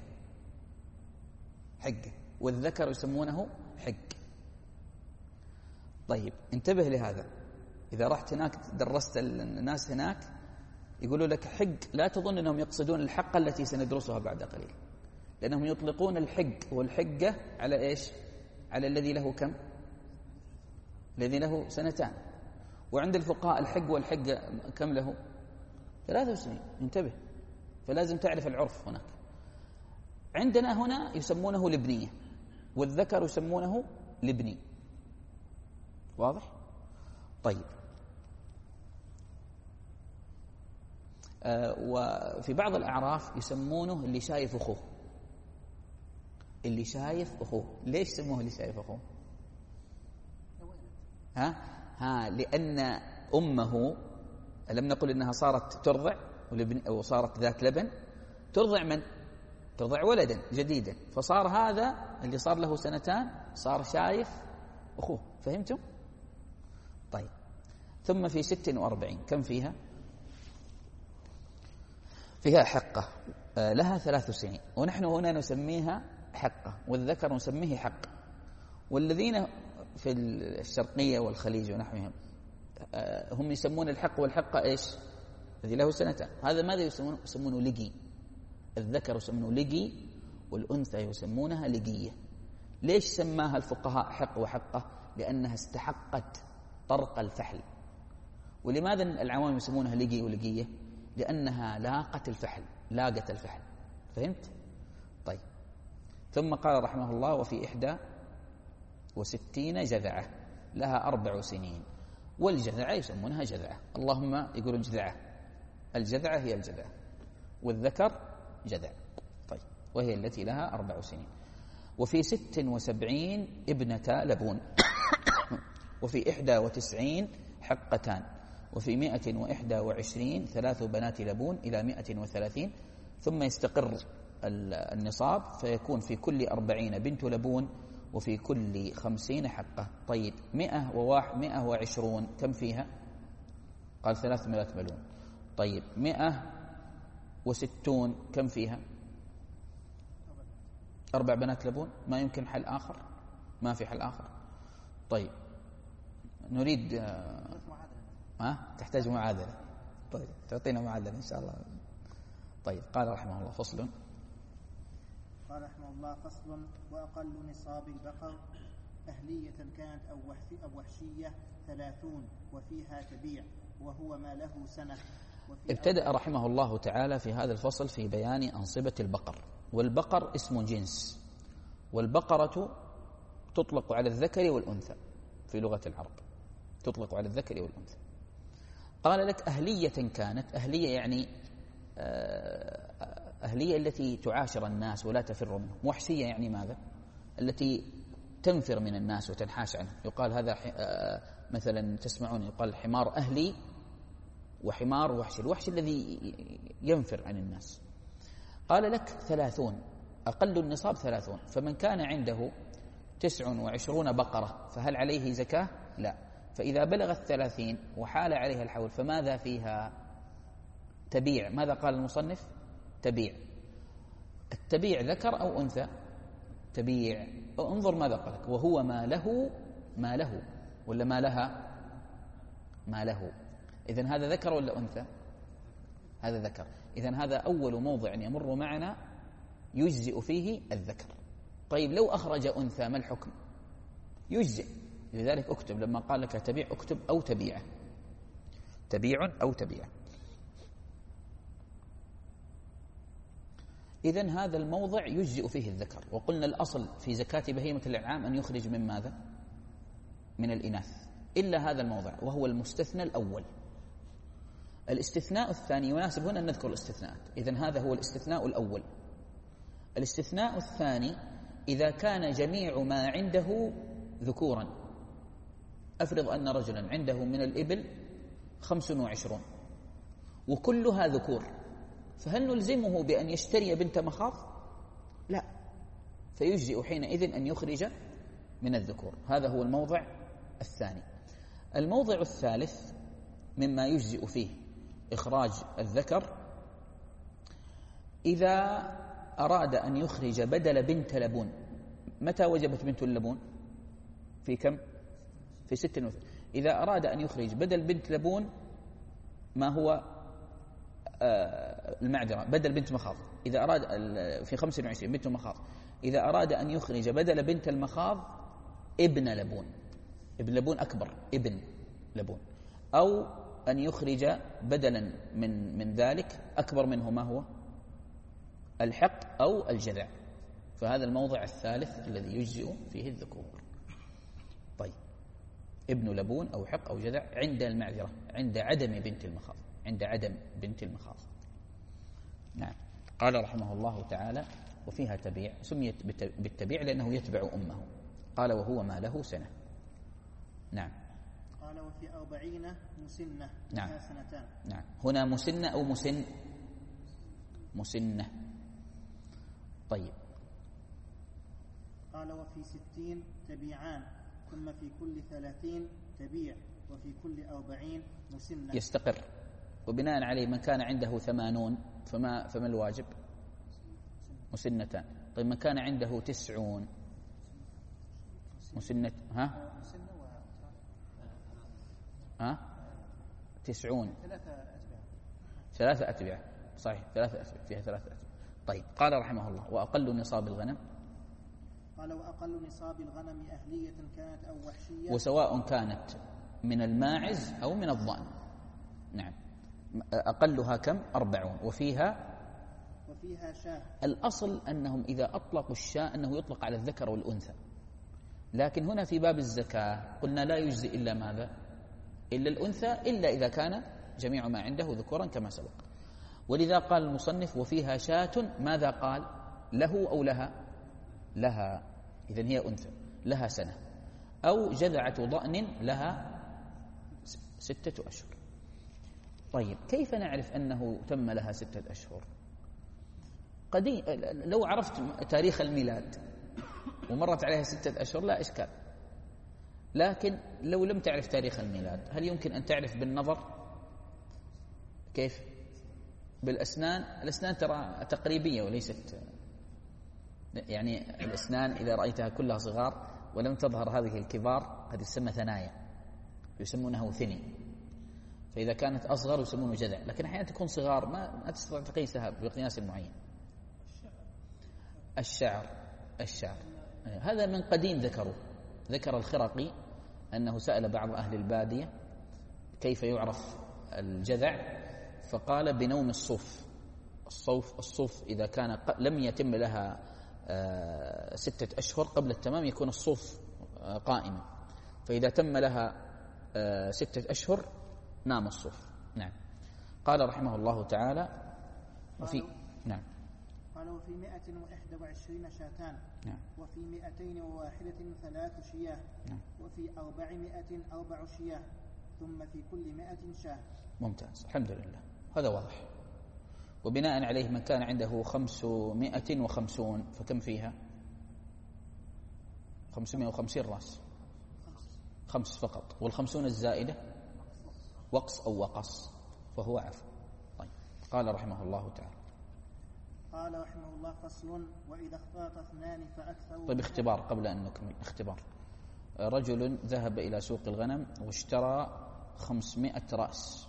S1: حقة. والذكر يسمونه حق. طيب، انتبه لهذا. إذا رحت هناك درست الناس هناك يقولوا لك حق، لا تظن أنهم يقصدون الحقة التي سندرسها بعد قليل، لأنهم يطلقون الحق والحقة على إيش؟ على الذي له كم؟ الذي له سنتان. وعند الفقهاء الحق والحقة كم له؟ ثلاثة سنين. انتبه، فلازم تعرف العرف هناك. عندنا هنا يسمونه لبنية، والذكر يسمونه لبني. واضح؟ طيب، آه وفي بعض الأعراف يسمونه اللي شايف أخوه. اللي شايف أخوه. ليش سموه اللي شايف أخوه؟ ها؟ ها لأن أمه لم نقل إنها صارت ترضع أو صارت ذات لبن، ترضع من؟ ترضع ولدا جديدا، فصار هذا اللي صار له سنتان صار شايف أخوه. فهمتم؟ طيب، ثم في ست وأربعين كم فيها؟ فيها حقة لها ثلاث سنين، ونحن هنا نسميها حقة والذكر نسميه حق. والذين في الشرقية والخليج ونحوهم هم يسمون الحق والحقة إيش؟ الذي له سنتان. هذا ماذا يسمونه؟ يسمونه لقي. الذكر يسمونه لقي والأنثى يسمونها لقية. ليش سماها الفقهاء حق وحقة؟ لأنها استحقت طرق الفحل. ولماذا العوام يسمونها لقي ولقية؟ لأنها لاقت الفحل، لاقت الفحل. فهمت؟ طيب، ثم قال رحمه الله وفي إحدى وستين جذعة لها أربع سنين. والجذعة يسمونها جذعة، اللهم يقولون جذعة. الجذعة هي الجذعة، والذكر جذع. طيب، وهي التي لها أربع سنين. وفي ست وسبعين ابنتا لبون وفي إحدى وتسعين حقتان، وفي مئة وإحدى وعشرين ثلاث بنات لبون إلى مئة وثلاثين، ثم يستقر النصاب فيكون في كل أربعين بنت لبون وفي كل خمسين حقة. طيب مئة وواحد مئة وعشرون كم فيها؟ قال ثلاثمائة مليون. طيب مئة وستون كم فيها؟ أربع بنات لبون. ما يمكن حل آخر؟ ما في حل آخر. طيب نريد ها تحتاج معادلة. طيب تعطينا معادلة إن شاء الله. طيب قال رحمه الله فصل.
S2: قال رحمه الله فصل. وأقل نصاب البقر أهلية كانت أو وحشية ثلاثون وفيها تبيع وهو ما له سنة.
S1: ابتدأ رحمه الله تعالى في هذا الفصل في بيان أنصبة البقر. والبقر اسم جنس، والبقرة تطلق على الذكر والأنثى في لغة العرب، تطلق على الذكر والأنثى. قال لك أهلية كانت. أهلية يعني أهلية التي تعاشر الناس ولا تفر منهم. وحشية يعني ماذا؟ التي تنفر من الناس وتنحاش عنهم. يقال هذا مثلا تسمعون يقال حمار أهلي وحمار وحشي. الوحشي الذي ينفر عن الناس. قال لك ثلاثون، أقل النصاب ثلاثون. فمن كان عنده تسع وعشرون بقرة فهل عليه زكاة؟ لا. فإذا بلغت ثلاثين وحال عليها الحول فماذا فيها؟ تبيع. ماذا قال المصنف؟ تبيع. التبيع ذكر أو أنثى؟ تبيع. انظر ماذا قال لك. وهو ما له ما له ولا ما لها؟ ما له. إذن هذا ذكر ولا أنثى؟ هذا ذكر. إذن هذا أول موضع يمر معنا يجزئ فيه الذكر. طيب لو أخرج أنثى ما الحكم؟ يجزئ. لذلك اكتب لما قال لك تبيع اكتب أو تبيع، تبيع أو تبيع. إذن هذا الموضع يجزئ فيه الذكر. وقلنا الأصل في زكاة بهيمة الأنعام أن يخرج من ماذا؟ من الإناث، إلا هذا الموضع وهو المستثنى الأول. الاستثناء الثاني يناسب هنا أن نذكر الاستثناءات. إذن هذا هو الاستثناء الأول. الاستثناء الثاني إذا كان جميع ما عنده ذكورا. أفرض أن رجلا عنده من الإبل خمس وعشرون وكلها ذكور، فهل نلزمه بأن يشتري بنت مخاض؟ لا، فيجزئ حينئذ أن يخرج من الذكور. هذا هو الموضع الثاني. الموضع الثالث مما يجزئ فيه إخراج الذكر إذا أراد أن يخرج بدل بنت لبون. متى وجبت بنت اللبون؟ في كم؟ في ست وثلاثين. إذا أراد أن يخرج بدل بنت لبون ما هو آه المعذرة بدل بنت مخاض. إذا أراد في خمسة وعشرين بنت مخاض، إذا أراد أن يخرج بدل بنت المخاض ابن لبون. ابن لبون أكبر، ابن لبون. أو أن يخرج بدلا من من ذلك أكبر منه ما هو؟ الحق أو الجذع. فهذا الموضع الثالث الذي يجزئ فيه الذكور. طيب ابن لبون أو حق أو جذع عند المعذرة، عند عدم بنت المخاض، عند عدم بنت المخاض. نعم. قال رحمه الله تعالى وفيها تبيع. سميت بالتبيع لأنه يتبع أمه. قال وهو ما له سنة. نعم.
S2: قال وفي أربعين مسنة
S1: نعم.
S2: لها سنتان.
S1: نعم. هنا مسنة أو مسن؟ مسنة. طيب.
S2: قال وفي ستين تبيعان ثم في كل ثلاثين تبيع وفي كل أربعين مسنة.
S1: يستقر. وبناء عليه من كان عنده ثمانون فما فما الواجب؟ مسنتان. طيب من كان عنده تسعون مسنة ها؟ ها؟ تسعون ثلاثة أتباع. صحيح ثلاثة أتباع، فيها ثلاثة أتباع. طيب قال رحمه الله وأقل نصاب الغنم.
S2: قال وأقل نصاب الغنم أهلية كانت أو وحشية
S1: وسواء كانت من الماعز أو من الضأن. نعم. أقلها كم؟ أربعون. وفيها
S2: وفيها شاة.
S1: الأصل أنهم إذا أطلقوا الشاة أنه يطلق على الذكر والأنثى، لكن هنا في باب الزكاة قلنا لا يجزي إلا ماذا؟ إلا الأنثى، إلا إذا كان جميع ما عنده ذكورا كما سبق. ولذا قال المصنف وفيها شاة. ماذا قال؟ له أو لها؟ لها. إذن هي أنثى لها سنة. أو جذعة ضأن لها ستة أشهر. طيب كيف نعرف أنه تم لها ستة أشهر؟ قديم. لو عرفت تاريخ الميلاد ومرت عليها ستة أشهر لا إشكال. لكن لو لم تعرف تاريخ الميلاد هل يمكن أن تعرف بالنظر؟ كيف؟ بالأسنان. الأسنان ترى تقريبية وليست، يعني الأسنان إذا رأيتها كلها صغار ولم تظهر هذه الكبار هذه تسمى ثنايا، يسمونه ثني. فإذا كانت أصغر يسمونه جذع، لكن أحيانا تكون صغار ما, ما تستطيع تقيسها بقياس معين. الشعر الشعر هذا من قديم ذكروا. ذكر الخرقي أنه سأل بعض أهل البادية كيف يعرف الجذع، فقال بنوم الصوف. الصوف الصوف إذا كان لم يتم لها ستة أشهر قبل التمام يكون الصوف قائما، فإذا تم لها ستة أشهر نام الصوف. نعم. قال رحمه الله تعالى وفي نعم
S2: قال وفي مائة وإحدى وعشرين شاتان.
S1: نعم.
S2: وفي مائتين وواحدة ثلاث شياه. نعم. وفي أربعمائة أربع شياه، ثم في كل مائة شاه.
S1: ممتاز، الحمد لله، هذا واضح. وبناء عليه من كان عنده خمسمائة وخمسون فكم فيها؟ خمسمائة وخمسين رأس، خمس فقط، والخمسون الزائدة وقص أو وقص فهو عفو. طيب. قال رحمه الله تعالى
S2: قال رحمه الله فصل وإذا اختلط اثنان فأكثر.
S1: طيب اختبار قبل أن نكمل. اختبار: رجل ذهب إلى سوق الغنم واشترى خمسمائة رأس،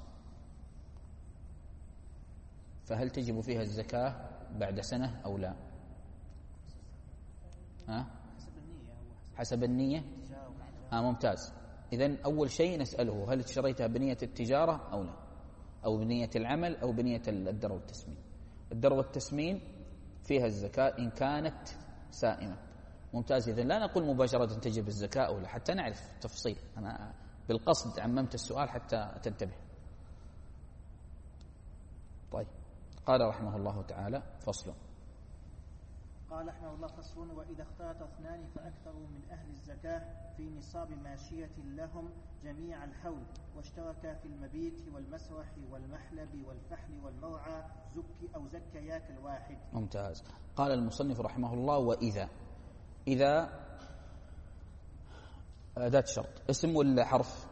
S1: فهل تجب فيها الزكاة بعد سنة أو لا؟ ها؟ حسب النية. آه ممتاز. إذن أول شيء نسأله هل اشتريتها بنية التجارة أو لا، أو بنية العمل أو بنية الدر والتسمين. الدر والتسمين فيها الزكاة إن كانت سائمة. ممتاز. إذن لا نقول مباشرة تجب الزكاة أو لا حتى نعرف تفصيل. أنا بالقصد عممت السؤال حتى تنتبه. طيب. قال رحمه الله تعالى فصل.
S2: قال رحمه الله فصل وإذا اختلط اثنان فأكثر من أهل الزكاة في نصاب ماشية لهم جميع الحول، واشتركا في المبيت والمسرح والمحلب والفحل والمرعى زك أو زكيا كالواحد.
S1: ممتاز. قال المصنف رحمه الله وإذا. إذا أداة شرط. اسم ولا حرف؟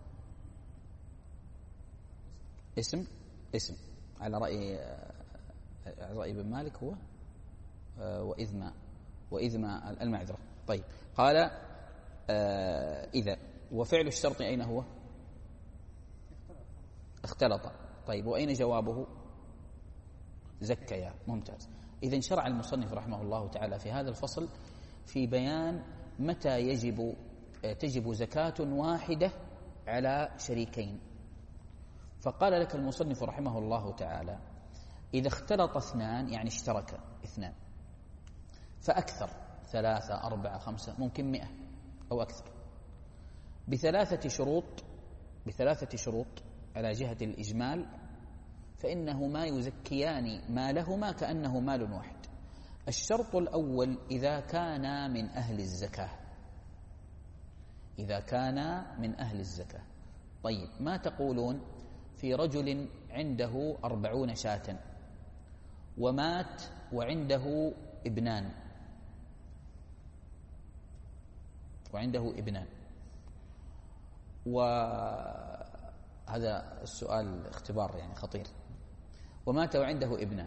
S1: اسم. اسم على رأي على رأي ابن مالك هو وإذ ما وإذ ما المعذرة. طيب. قال إذا. وفعل الشرط أين هو؟ اختلط. طيب. وأين جوابه؟ زكيا. ممتاز. إذن شرع المصنف رحمه الله تعالى في هذا الفصل في بيان متى يجب تجب زكاة واحدة على شريكين. فقال لك المصنف رحمه الله تعالى إذا اختلط اثنان يعني اشترك اثنان فأكثر، ثلاثة أربعة خمسة ممكن مئة أو أكثر، بثلاثة شروط بثلاثة شروط على جهة الإجمال، فإنهما يزكيان مالهما كأنه مال واحد. الشرط الأول إذا كان من أهل الزكاة. إذا كان من أهل الزكاة. طيب. ما تقولون في رجل عنده أربعون شاة ومات وعنده ابنان وعنده ابنان وهذا السؤال اختبار يعني خطير. ومات وعنده ابنان،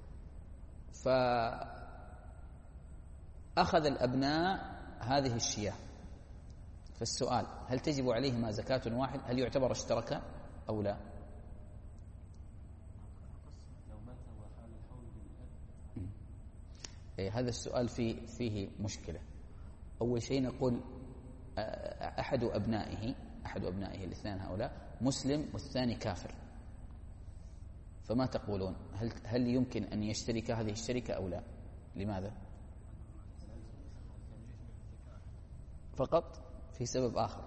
S1: فأخذ الأبناء هذه الشياه. فالسؤال هل تجب عليهما زكاة واحد؟ هل يعتبر اشتركا أو لا؟ إيه هذا السؤال فيه فيه مشكلة. أول شيء نقول أحد أبنائه أحد أبنائه الاثنان هؤلاء مسلم والثاني كافر، فما تقولون؟ هل هل يمكن أن يشترك هذه الشركة أو لا؟ لماذا؟ فقط في سبب آخر.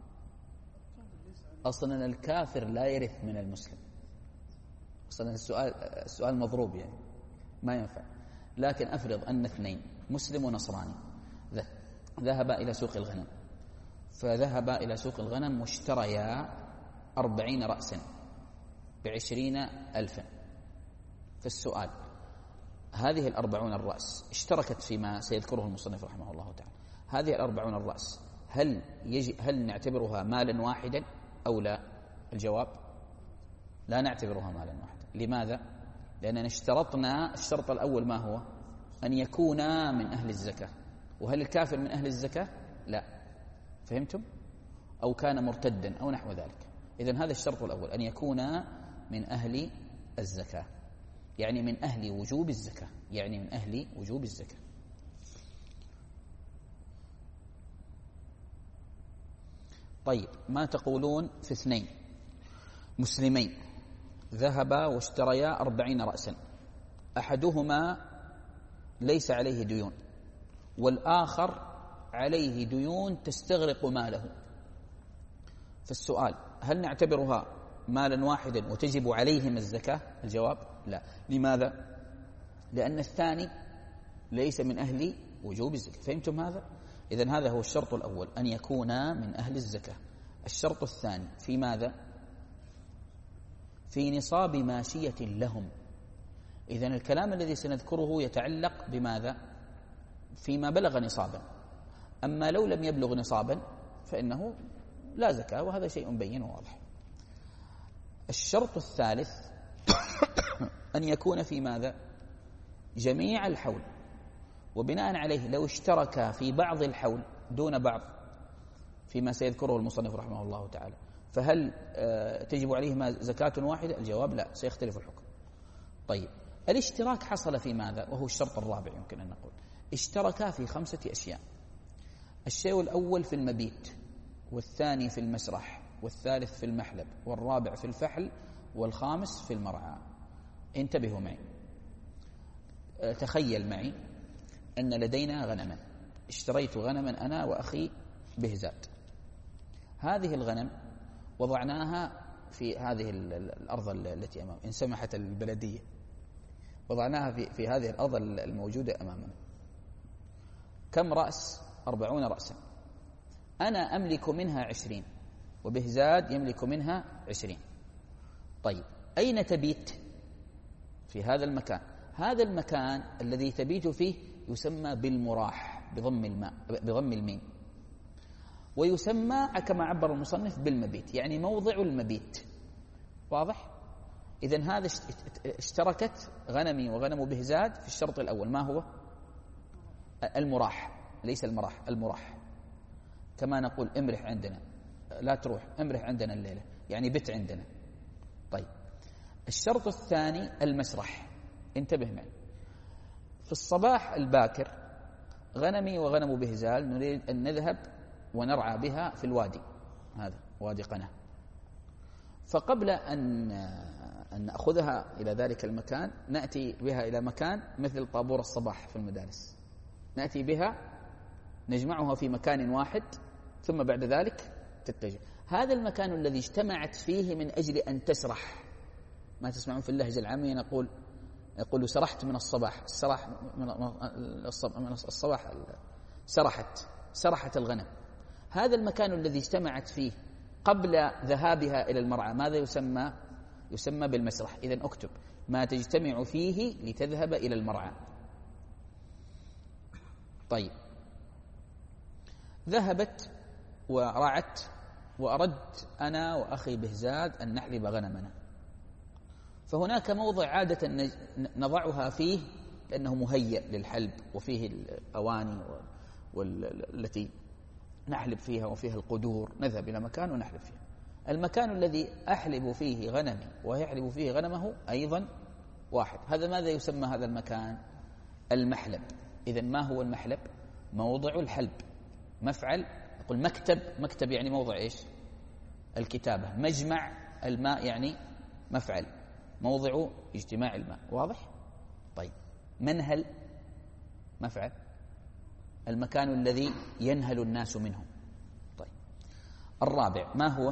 S1: أصلا الكافر لا يرث من المسلم. أصلا السؤال السؤال مضروب يعني ما ينفع. لكن أفرض أن اثنين مسلم ونصراني ذهبا إلى سوق الغنم، فذهبا إلى سوق الغنم واشتريا أربعين رأسا بعشرين ألفا. فالسؤال هذه الأربعون الرأس اشتركت فيما سيذكره المصنف رحمه الله تعالى. هذه الأربعون الرأس هل يجي هل نعتبرها مالا واحدا أو لا؟ الجواب لا نعتبرها مالا واحدا. لماذا؟ لأننا اشترطنا الشرط الأول ما هو؟ أن يكونا من أهل الزكاة. وهل الكافر من أهل الزكاة؟ لا. فهمتم؟ أو كان مرتدا أو نحو ذلك. إذن هذا الشرط الأول، أن يكونا من أهل الزكاة، يعني من أهل وجوب الزكاة، يعني من أهل وجوب الزكاة. طيب، ما تقولون في اثنين مسلمين ذهبا واشتريا أربعين رأسا، أحدهما ليس عليه ديون والآخر عليه ديون تستغرق ماله، فالسؤال هل نعتبرها مالا واحدا وتجب عليهم الزكاة؟ الجواب لا. لماذا؟ لأن الثاني ليس من أهل وجوب الزكاة. فهمتم هذا؟ إذن هذا هو الشرط الأول، أن يكونا من أهل الزكاة. الشرط الثاني في ماذا؟ في نصاب ماشية لهم. إذن الكلام الذي سنذكره يتعلق بماذا؟ فيما بلغ نصابا. أما لو لم يبلغ نصابا فإنه لا زكاة، وهذا شيء بين وواضح. الشرط الثالث أن يكون في ماذا؟ جميع الحول. وبناء عليه لو اشترك في بعض الحول دون بعض فيما سيذكره المصنف رحمه الله تعالى، فهل تجب عليهما زكاة واحدة؟ الجواب لا، سيختلف الحكم. طيب، الاشتراك حصل في ماذا؟ وهو الشرط الرابع يمكن أن نقول. اشتركا في خمسة أشياء. الشيء الأول في المبيت، والثاني في المسرح، والثالث في المحلب، والرابع في الفحل، والخامس في المرعى. انتبهوا معي، تخيل معي أن لدينا غنما، اشتريت غنما أنا وأخي بهزاد. هذه الغنم وضعناها في هذه الأرض التي أمام، إن سمحت البلدية، وضعناها في, في هذه الأرض الموجودة أمامنا. كم رأس؟ أربعون رأسا. أنا أملك منها عشرين، وبهزاد يملك منها عشرين. طيب، أين تبيت؟ في هذا المكان. هذا المكان الذي تبيت فيه يسمى بالمراح بضم الماء بضم الميم، ويسمى كما عبر المصنف بالمبيت، يعني موضع المبيت. واضح؟ إذن هذا اشتركت غنمي وغنم بهزاد في الشرط الأول. ما هو؟ المراح، ليس المراح، المراح. كما نقول امرح عندنا، لا تروح، امرح عندنا الليلة، يعني بت عندنا. طيب، الشرط الثاني المسرح. انتبه معي، في الصباح الباكر غنمي وغنم بهزال نريد أن نذهب ونرعى بها في الوادي، هذا وادي قناة. فقبل أن أن نأخذها إلى ذلك المكان نأتي بها إلى مكان مثل طابور الصباح في المدارس، نأتي بها نجمعها في مكان واحد، ثم بعد ذلك تتجه. هذا المكان الذي اجتمعت فيه من أجل أن تسرح. ما تسمعون في اللهجة العامية نقول يقول سرحت من الصباح، السراح من الصباح، سرحت سرحت الغنم. هذا المكان الذي اجتمعت فيه قبل ذهابها إلى المرعى ماذا يسمى؟ يسمى بالمسرح. إذن اكتب ما تجتمع فيه لتذهب إلى المرعى. طيب، ذهبت ورعت، وأردت أنا وأخي بهزاد أن نحلب غنمنا، فهناك موضع عادة نضعها فيه لأنه مهيأ للحلب، وفيه الأواني والتي نحلب فيها وفيها القدور، نذهب إلى مكان ونحلب فيه. المكان الذي أحلب فيه غنمي ويحلب فيه غنمه أيضا واحد. هذا ماذا يسمى هذا المكان؟ المحلب. إذن ما هو المحلب؟ موضع الحلب. مفعل، نقول مكتب، مكتب يعني موضع إيش؟ الكتابة. مجمع الماء يعني مفعل، موضع اجتماع الماء. واضح؟ طيب، منهل مفعل، المكان الذي ينهل الناس منه. طيب، الرابع ما هو؟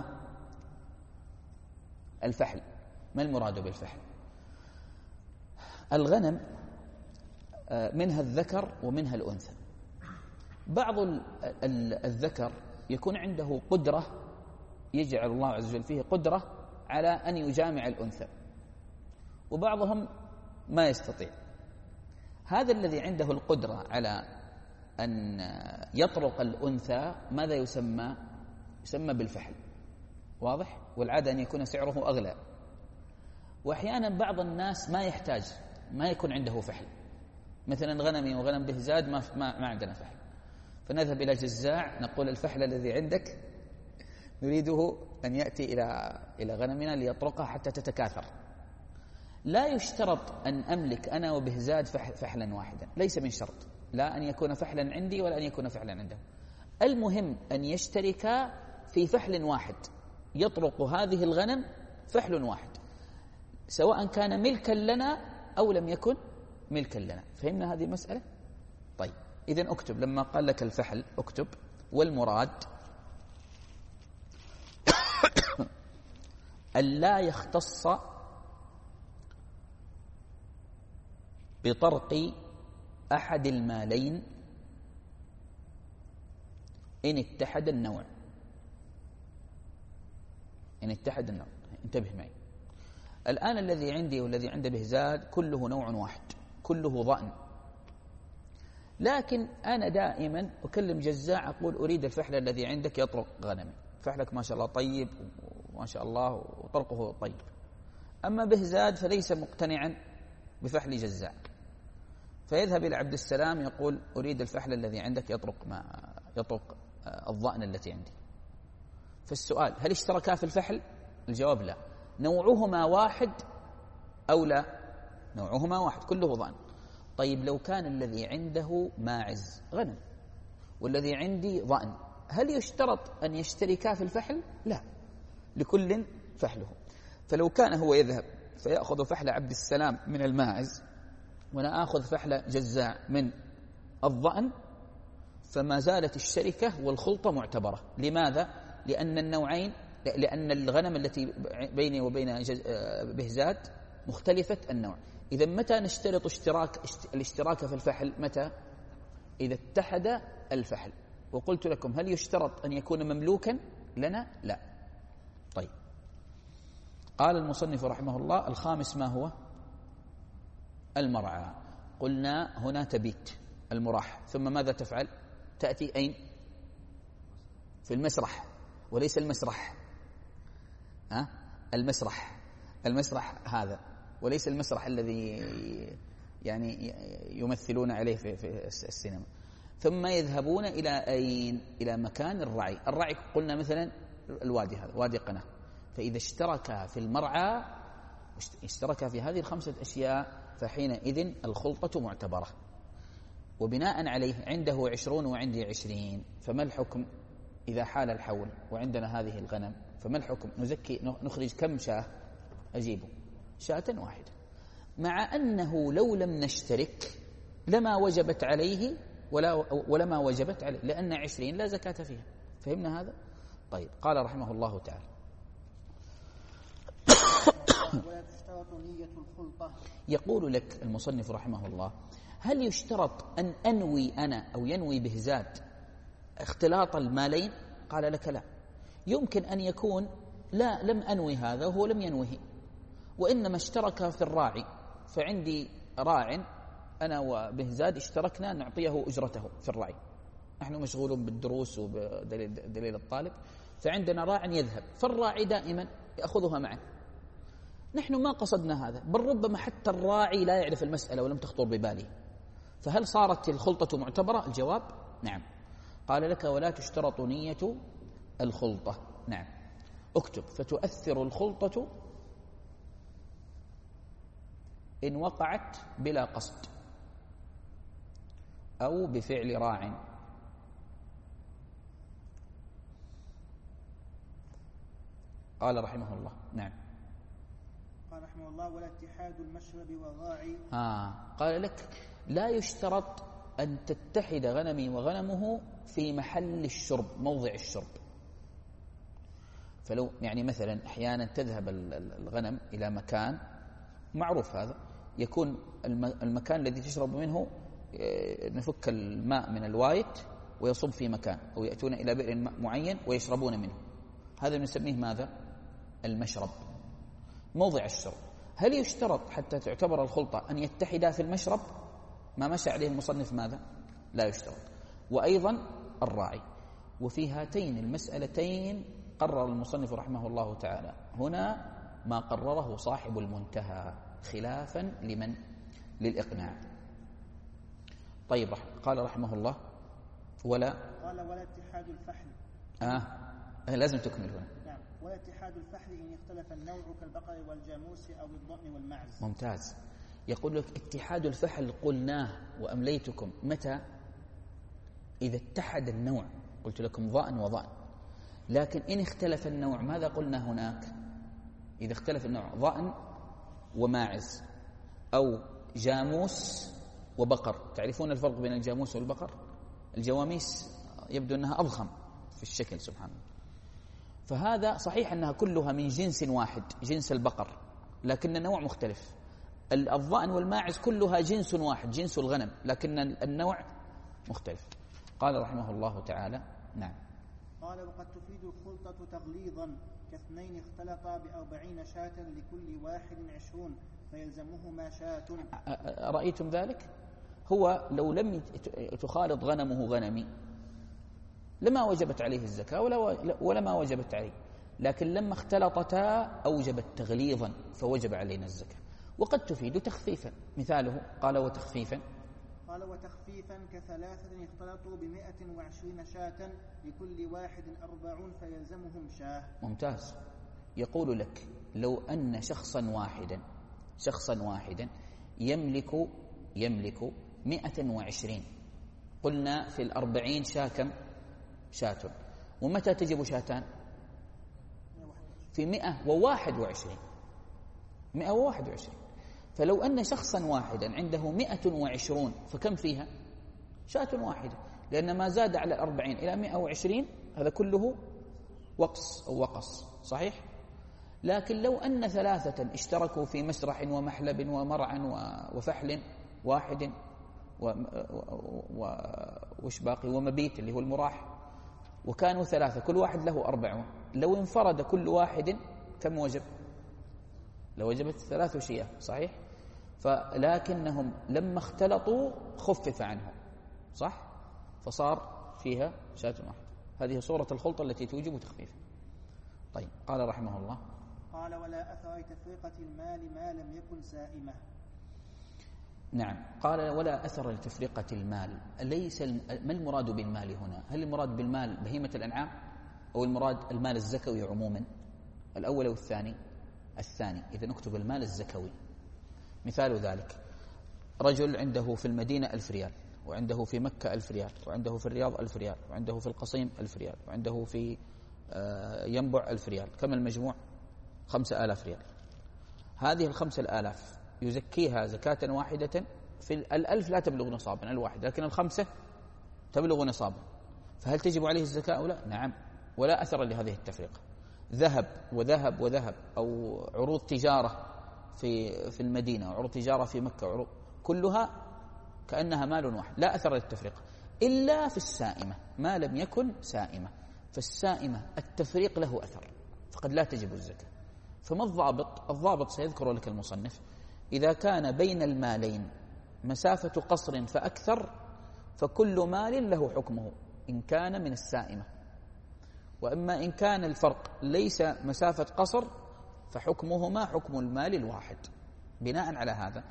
S1: الفحل. ما المراد بالفحل؟ الغنم منها الذكر ومنها الأنثى. بعض الذكر يكون عنده قدرة، يجعل الله عز وجل فيه قدرة على أن يجامع الأنثى، وبعضهم ما يستطيع. هذا الذي عنده القدرة على أن يطرق الأنثى ماذا يسمى؟ يسمى بالفحل، واضح؟ والعادة أن يكون سعره أغلى. وأحيانا بعض الناس ما يحتاج، ما يكون عنده فحل، مثلا غنمي وغنم بهزاد ما, ما, ما عندنا فحل، فنذهب إلى جزاع نقول الفحل الذي عندك نريده أن يأتي إلى إلى غنمنا ليطرقها حتى تتكاثر. لا يشترط أن أملك أنا وبهزاد فحلا واحدا، ليس من شرط، لا أن يكون فحلا عندي ولا أن يكون فحلا عنده. المهم أن يشتركا في فحل واحد، يطرق هذه الغنم فحل واحد، سواء كان ملكا لنا أو لم يكن ملكا لنا. فهمنا هذه المسألة؟ طيب إذن أكتب لما قال لك الفحل أكتب والمراد ألا يختص بطرق أحد المالين إن اتحد النوع. إن اتحد النوع، انتبه معي. الآن الذي عندي والذي عند بهزاد كله نوع واحد، كله ضأن، لكن أنا دائما أكلم جزاع أقول أريد الفحل الذي عندك يطرق غنمي، فحلك ما شاء الله طيب وما شاء الله وطرقه طيب. أما بهزاد فليس مقتنعا بفحل جزاع، فيذهب إلى عبد السلام يقول أريد الفحل الذي عندك يطرق ما يطرق الضأن التي عندي. فالسؤال هل اشتركا في الفحل؟ الجواب لا. نوعهما واحد أو لا؟ نوعهما واحد، كله ضأن. طيب لو كان الذي عنده ماعز غنم والذي عندي ضأن، هل يشترط أن يشتركا في الفحل؟ لا، لكل فحله. فلو كان هو يذهب فيأخذ فحل عبد السلام من الماعز وأنا آخذ فحل جزاع من الضأن، فما زالت الشركة والخلطة معتبرة. لماذا؟ لأن النوعين، لأن الغنم التي بيني وبين بهزاد مختلفة النوع. إذا متى نشترط اشتراك الاشتراك في الفحل؟ متى؟ إذا اتحد الفحل. وقلت لكم هل يشترط أن يكون مملوكا لنا؟ لا. طيب قال المصنف رحمه الله الخامس ما هو؟ المرعى. قلنا هنا تبيت المراح، ثم ماذا تفعل؟ تأتي أين؟ في المسرح، وليس المسرح، ها؟ المسرح، المسرح هذا، وليس المسرح الذي يعني يمثلون عليه في, في السينما. ثم يذهبون إلى أين؟ إلى مكان الرعي. الرعي قلنا مثلا الوادي هذا، وادي قناة. فإذا اشترك في المرعى، اشترك في هذه الخمسة أشياء، فحينئذ الخلطة معتبرة. وبناء عليه عنده عشرون وعندي عشرين، فما الحكم إذا حال الحول وعندنا هذه الغنم؟ فما الحكم؟ نزكي نخرج كم شاة؟ أجيبه شاة واحدة، مع أنه لو لم نشترك لما وجبت عليه ولا ولما وجبت عليه، لأن عشرين لا زكاة فيها. فهمنا هذا؟ طيب قال رحمه الله تعالى
S2: ولا تشترط نية الخلطة.
S1: يقول لك المصنف رحمه الله هل يشترط أن أنوي أنا أو ينوي بهزاد اختلاط المالين؟ قال لك لا، يمكن أن يكون لا لم أنوي هذا وهو لم ينوه، وإنما اشترك في الراعي. فعندي راع أنا وبهزاد اشتركنا نعطيه أجرته في الرعي، نحن مشغولون بالدروس وبدليل الطالب، فعندنا راع يذهب، فالراعي دائما يأخذها معه. نحن ما قصدنا هذا، بل ربما حتى الراعي لا يعرف المسألة ولم تخطر بباله. فهل صارت الخلطة معتبرة؟ الجواب نعم. قال لك ولا تشترط نية الخلطة. نعم اكتب فتؤثر الخلطة إن وقعت بلا قصد أو بفعل راع. قال رحمه الله نعم.
S2: قال رحمه الله ولا اتحاد المشرب والراعي.
S1: آه. قال لك لا يشترط أن تتحد غنمي وغنمه في محل الشرب، موضع الشرب. فلو يعني مثلا أحيانا تذهب الغنم إلى مكان معروف، هذا يكون المكان الذي تشرب منه نفك الماء من الوايت ويصب في مكان، أو يأتون إلى بئر معين ويشربون منه، هذا نسميه ماذا؟ المشرب، موضع الشرب. هل يشترط حتى تعتبر الخلطة أن يتحدا في المشرب؟ ما مشى عليه المصنف ماذا؟ لا يشترط. وأيضا الراعي. وفي هاتين المسألتين قرر المصنف رحمه الله تعالى هنا ما قرره صاحب المنتهى خلافا لمن؟ للإقناع. طيب قال رحمه الله ولا
S2: قال ولا اتحاد الفحل.
S1: آه لازم تكمل هنا.
S2: نعم. ولا اتحاد الفحل إن اختلف النوع كالبقر والجاموس أو الضأن والمعز.
S1: ممتاز. يقول لك اتحاد الفحل قلناه وأمليتكم متى؟ إذا اتحد النوع، قلت لكم ضأن وضأن. لكن إن اختلف النوع ماذا قلنا هناك؟ إذا اختلف النوع ضأن وماعز أو جاموس وبقر. تعرفون الفرق بين الجاموس والبقر؟ الجواميس يبدو أنها أضخم في الشكل سبحان الله. فهذا صحيح أنها كلها من جنس واحد، جنس البقر، لكن النوع مختلف. الضأن والماعز كلها جنس واحد، جنس الغنم، لكن النوع مختلف. قال رحمه الله تعالى نعم.
S2: قال وقد تفيد الخلطة تغليظا كاثنين اختلطا بأربعين شاة لكل واحد عشرون فيلزمهما شاة.
S1: رأيتم ذلك؟ هو لو لم تخالط غنمه غنمي لما وجبت عليه الزكاة ولا ولما وجبت عليه، لكن لما اختلطتا أوجبت تغليظا فوجب علينا الزكاة. وقد تفيد تخفيفا، مثاله قال وتخفيفا
S2: قال وتخفيفا كثلاثة اختلطوا بمائة وعشرين شاة لكل واحد أربعون فيلزمهم شاه.
S1: ممتاز. يقول لك لو أن شخصا واحدا شخصا واحدا يملك يملك مائة وعشرين، قلنا في الأربعين شاة كم؟ شاة. ومتى تجب شاتان؟ في مئة وواحد وعشرين مئة وواحد وعشرين. فلو أن شخصا واحدا عنده مئة وعشرون فكم فيها؟ شاة واحدة، لأن ما زاد على الأربعين إلى مئة وعشرين هذا كله وقص أو وقص، صحيح؟ لكن لو أن ثلاثة اشتركوا في مسرح ومحلب ومرعى وفحل واحد وش باقي ومبيت اللي هو المراح، وكانوا ثلاثة كل واحد له أربعون، لو انفرد كل واحد كم وجب؟ لو وجبت ثلاث شياه، صحيح؟ فلكنهم لما اختلطوا خفف عنهم، صح؟ فصار فيها شاة واحدة. هذه صورة الخلطة التي توجب تخفيفا. طيب قال رحمه الله
S2: قال ولا أثر لتفرقة المال ما لم يكن سائمة.
S1: نعم. قال ولا أثر لتفرقة المال. ليس ما المراد بالمال هنا؟ هل المراد بالمال بهيمة الأنعام أو المراد المال الزكوي عموما؟ الأول أو الثاني؟ الثاني. إذا نكتب المال الزكوي. مثال ذلك رجل عنده في المدينة ألف ريال، وعنده في مكة ألف ريال، وعنده في الرياض ألف ريال، وعنده في القصيم ألف ريال، وعنده في ينبع ألف ريال. كم المجموع؟ خمسة آلاف ريال. هذه الخمسة الآلاف يزكيها زكاة واحدة. في الألف لا تبلغ نصابا الواحد، لكن الخمسة تبلغ نصابا. فهل تجب عليه الزكاة أو لا؟ نعم. ولا أثر لهذه التفرقة. ذهب وذهب وذهب أو عروض تجارة في في المدينة وعروض تجارة في مكة وعروض كلها كأنها مال واحد، لا أثر للتفرقة إلا في السائمة ما لم يكن سائمة. فالسائمة التفريق له أثر فقد لا تجب الزكاة. فما الضابط؟ الضابط سيذكر لك المصنف. إذا كان بين المالين مسافة قصر فأكثر فكل مال له حكمه إن كان من السائمة، وإما إن كان الفرق ليس مسافة قصر فحكمهما حكم المال الواحد. بناء على هذا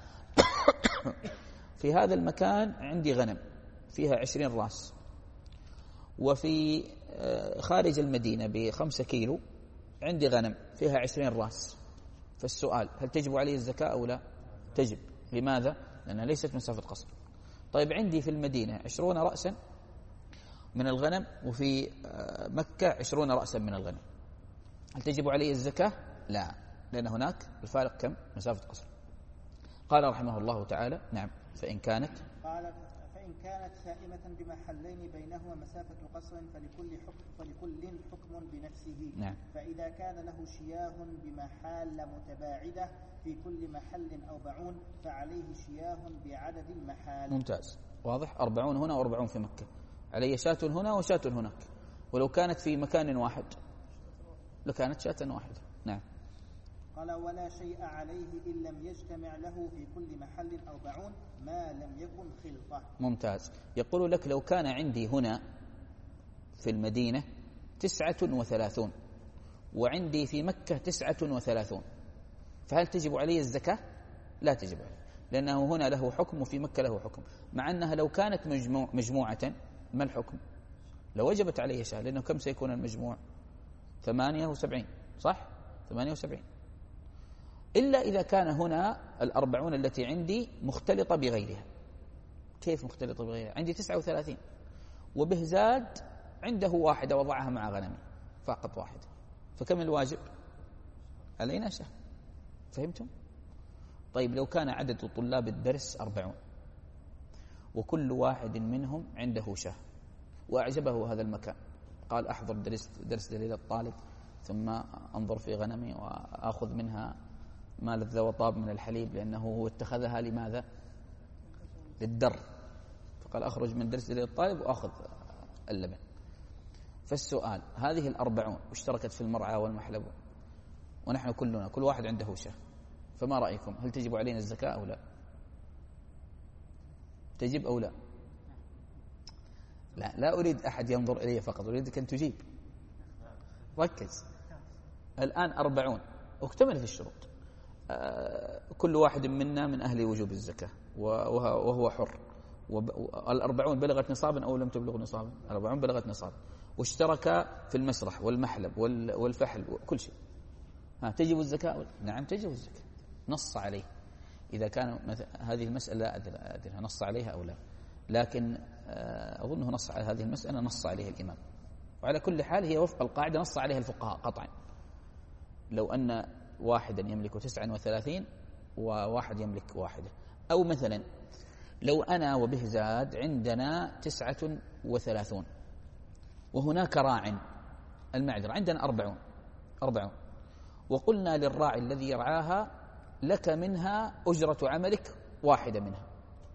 S1: في هذا المكان عندي غنم فيها عشرين راس، وفي خارج المدينة بخمسة كيلو عندي غنم فيها عشرين راس. فالسؤال هل تجب عليه الزكاة أو لا؟ تجب. لماذا؟ لأنها ليست مسافة قصر. طيب عندي في المدينة عشرون رأسا من الغنم وفي مكة عشرون رأسا من الغنم، هل تجب عليه الزكاة؟ لا، لأن هناك الفارق كم؟ مسافة قصر. قال رحمه الله تعالى نعم. فإن كانت
S2: قال فإن كانت سائمة بمحلين بينهما مسافة قصر فلكل حكم فلكل حكم بنفسه.
S1: نعم.
S2: فإذا كان له شياه بمحال متباعدة في كل محل أربعون فعليه شياه بعدد المحال.
S1: ممتاز، واضح. أربعون هنا وأربعون في مكة، علي شاة هنا وشاة هناك. ولو كانت في مكان واحد لكانت شاة واحدة. نعم.
S2: قال ولا شيء عليه إن لم يجتمع له في كل محل أربعون ما لم يكن خلطة.
S1: ممتاز. يقول لك لو كان عندي هنا في المدينة تسعة وثلاثون وعندي في مكة تسعة وثلاثون، فهل تجب علي الزكاة؟ لا تجب علي، لأنه هنا له حكم وفي مكة له حكم، مع أنها لو كانت مجموع مجموعة ما الحكم؟ لو وجبت علي شاة، لأنه كم سيكون المجموع؟ ثمانية وسبعين، صح؟ ثمانية وسبعين، إلا إذا كان هنا الأربعون التي عندي مختلطة بغيرها. كيف مختلطة بغيرها؟ عندي تسعة وثلاثين وبهزاد عنده واحدة وضعها مع غنمي فقط واحدة، فكم الواجب؟ علينا شاة. فهمتم؟ طيب لو كان عدد طلاب الدرس أربعون وكل واحد منهم عنده شاة وأعجبه هذا المكان، قال أحضر درس, درس دليل الطالب ثم أنظر في غنمي وأخذ منها ما لذ وطاب من الحليب، لأنه هو اتخذها لماذا؟ للدر، فقال أخرج من درس دليل الطالب وأخذ اللبن. فالسؤال، هذه الأربعون اشتركت في المرعى والمحلب ونحن كلنا كل واحد عنده شاة، فما رأيكم؟ هل تجب علينا الزكاة أو لا؟ تجب أو لا؟ لا لا أريد أحد ينظر إلي فقط، أريدك أن تجيب. ركز. الآن أربعون واكتملت الشروط، كل واحد منا من أهل وجوب الزكاة وهو حر، والأربعون بلغت نصابا أو لم تبلغ نصابا؟ الأربعون بلغت نصابا، واشترك في المسرح والمحلب والفحل وكل شيء. ها تجب الزكاة؟ نعم تجب الزكاة، نص عليه. إذا كان هذه المسألة لا أدري نص عليها أو لا، لكن أظنه نص على هذه المسألة، نص عليها الإمام. وعلى كل حال هي وفق القاعدة نص عليها الفقهاء قطعا. لو أن واحدا يملك تسعة وثلاثين وواحد يملك واحدة، أو مثلا لو أنا وبهزاد عندنا تسعة وثلاثون وهناك راع المعذرة عندنا أربعون أربعون وقلنا للراعي الذي يرعاها لك منها أجرة عملك واحدة منها،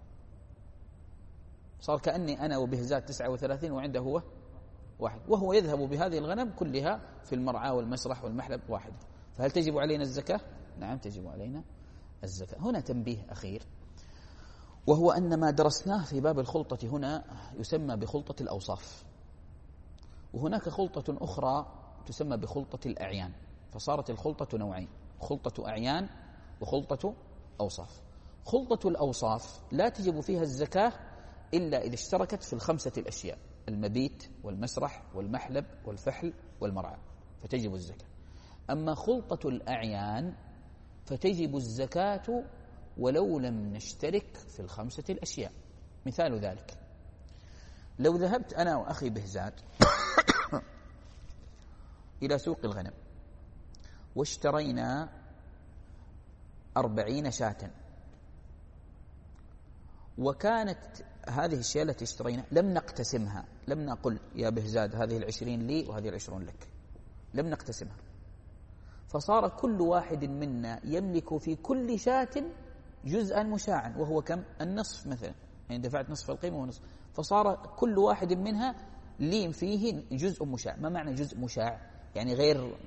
S1: صار كأني أنا وبهزاد تسعة وثلاثين وعنده هو واحد، وهو يذهب بهذه الغنم كلها في المرعى والمسرح والمحلب واحدة، فهل تجب علينا الزكاة؟ نعم تجب علينا الزكاة. هنا تنبيه أخير، وهو أن ما درسناه في باب الخلطة هنا يسمى بخلطة الأوصاف، وهناك خلطة أخرى تسمى بخلطة الأعيان، فصارت الخلطة نوعين، خلطة أعيان وخلطة أوصاف. خلطة الأوصاف لا تجب فيها الزكاة إلا إذا اشتركت في الخمسة الأشياء: المبيت والمسرح والمحلب والفحل والمرعى، فتجب الزكاة. أما خلطة الأعيان فتجب الزكاة ولو لم نشترك في الخمسة الأشياء. مثال ذلك، لو ذهبت أنا وأخي بهزاد إلى سوق الغنم واشترينا أربعين شاة، وكانت هذه الشيء التي اشترينا لم نقتسمها، لم نقل يا بهزاد هذه العشرين لي وهذه العشرون لك، لم نقتسمها، فصار كل واحد منا يملك في كل شاة جزءا مشاعا، وهو كم؟ النصف مثلا، يعني دفعت نصف القيمة ونصف، فصار كل واحد منها لي فيه جزء مشاع. ما معنى جزء مشاع؟ يعني غير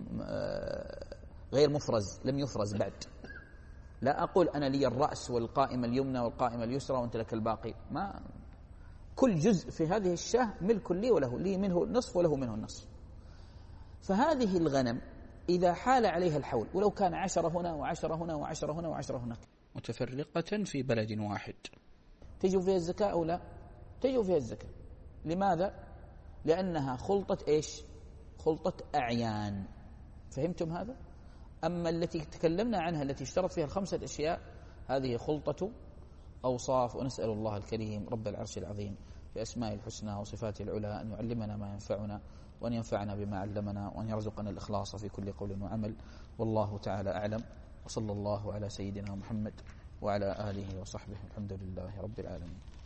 S1: غير مفرز، لم يفرز بعد. لا أقول أنا لي الرأس والقائمة اليمنى والقائمة اليسرى وأنت لك الباقي، ما، كل جزء في هذه الشاة ملك لي وله، لي منه النصف وله منه النصف. فهذه الغنم إذا حال عليها الحول، ولو كان عشرة هنا وعشرة هنا وعشرة هنا وعشرة هناك متفرقة في بلد واحد، تجب فيها الزكاة أو لا؟ تجب فيها الزكاة. لماذا؟ لأنها خلطة إيش؟ خلطة أعيان. فهمتم هذا؟ أما التي تكلمنا عنها التي اشترط فيها الخمسة أشياء هذه خلطة أوصاف. ونسأل الله الكريم رب العرش العظيم بأسماء الحسنى وصفاته العلى أن يعلمنا ما ينفعنا وأن ينفعنا بما علمنا وأن يرزقنا الإخلاص في كل قول وعمل. والله تعالى أعلم، وصلى الله على سيدنا محمد وعلى آله وصحبه، الحمد لله رب العالمين.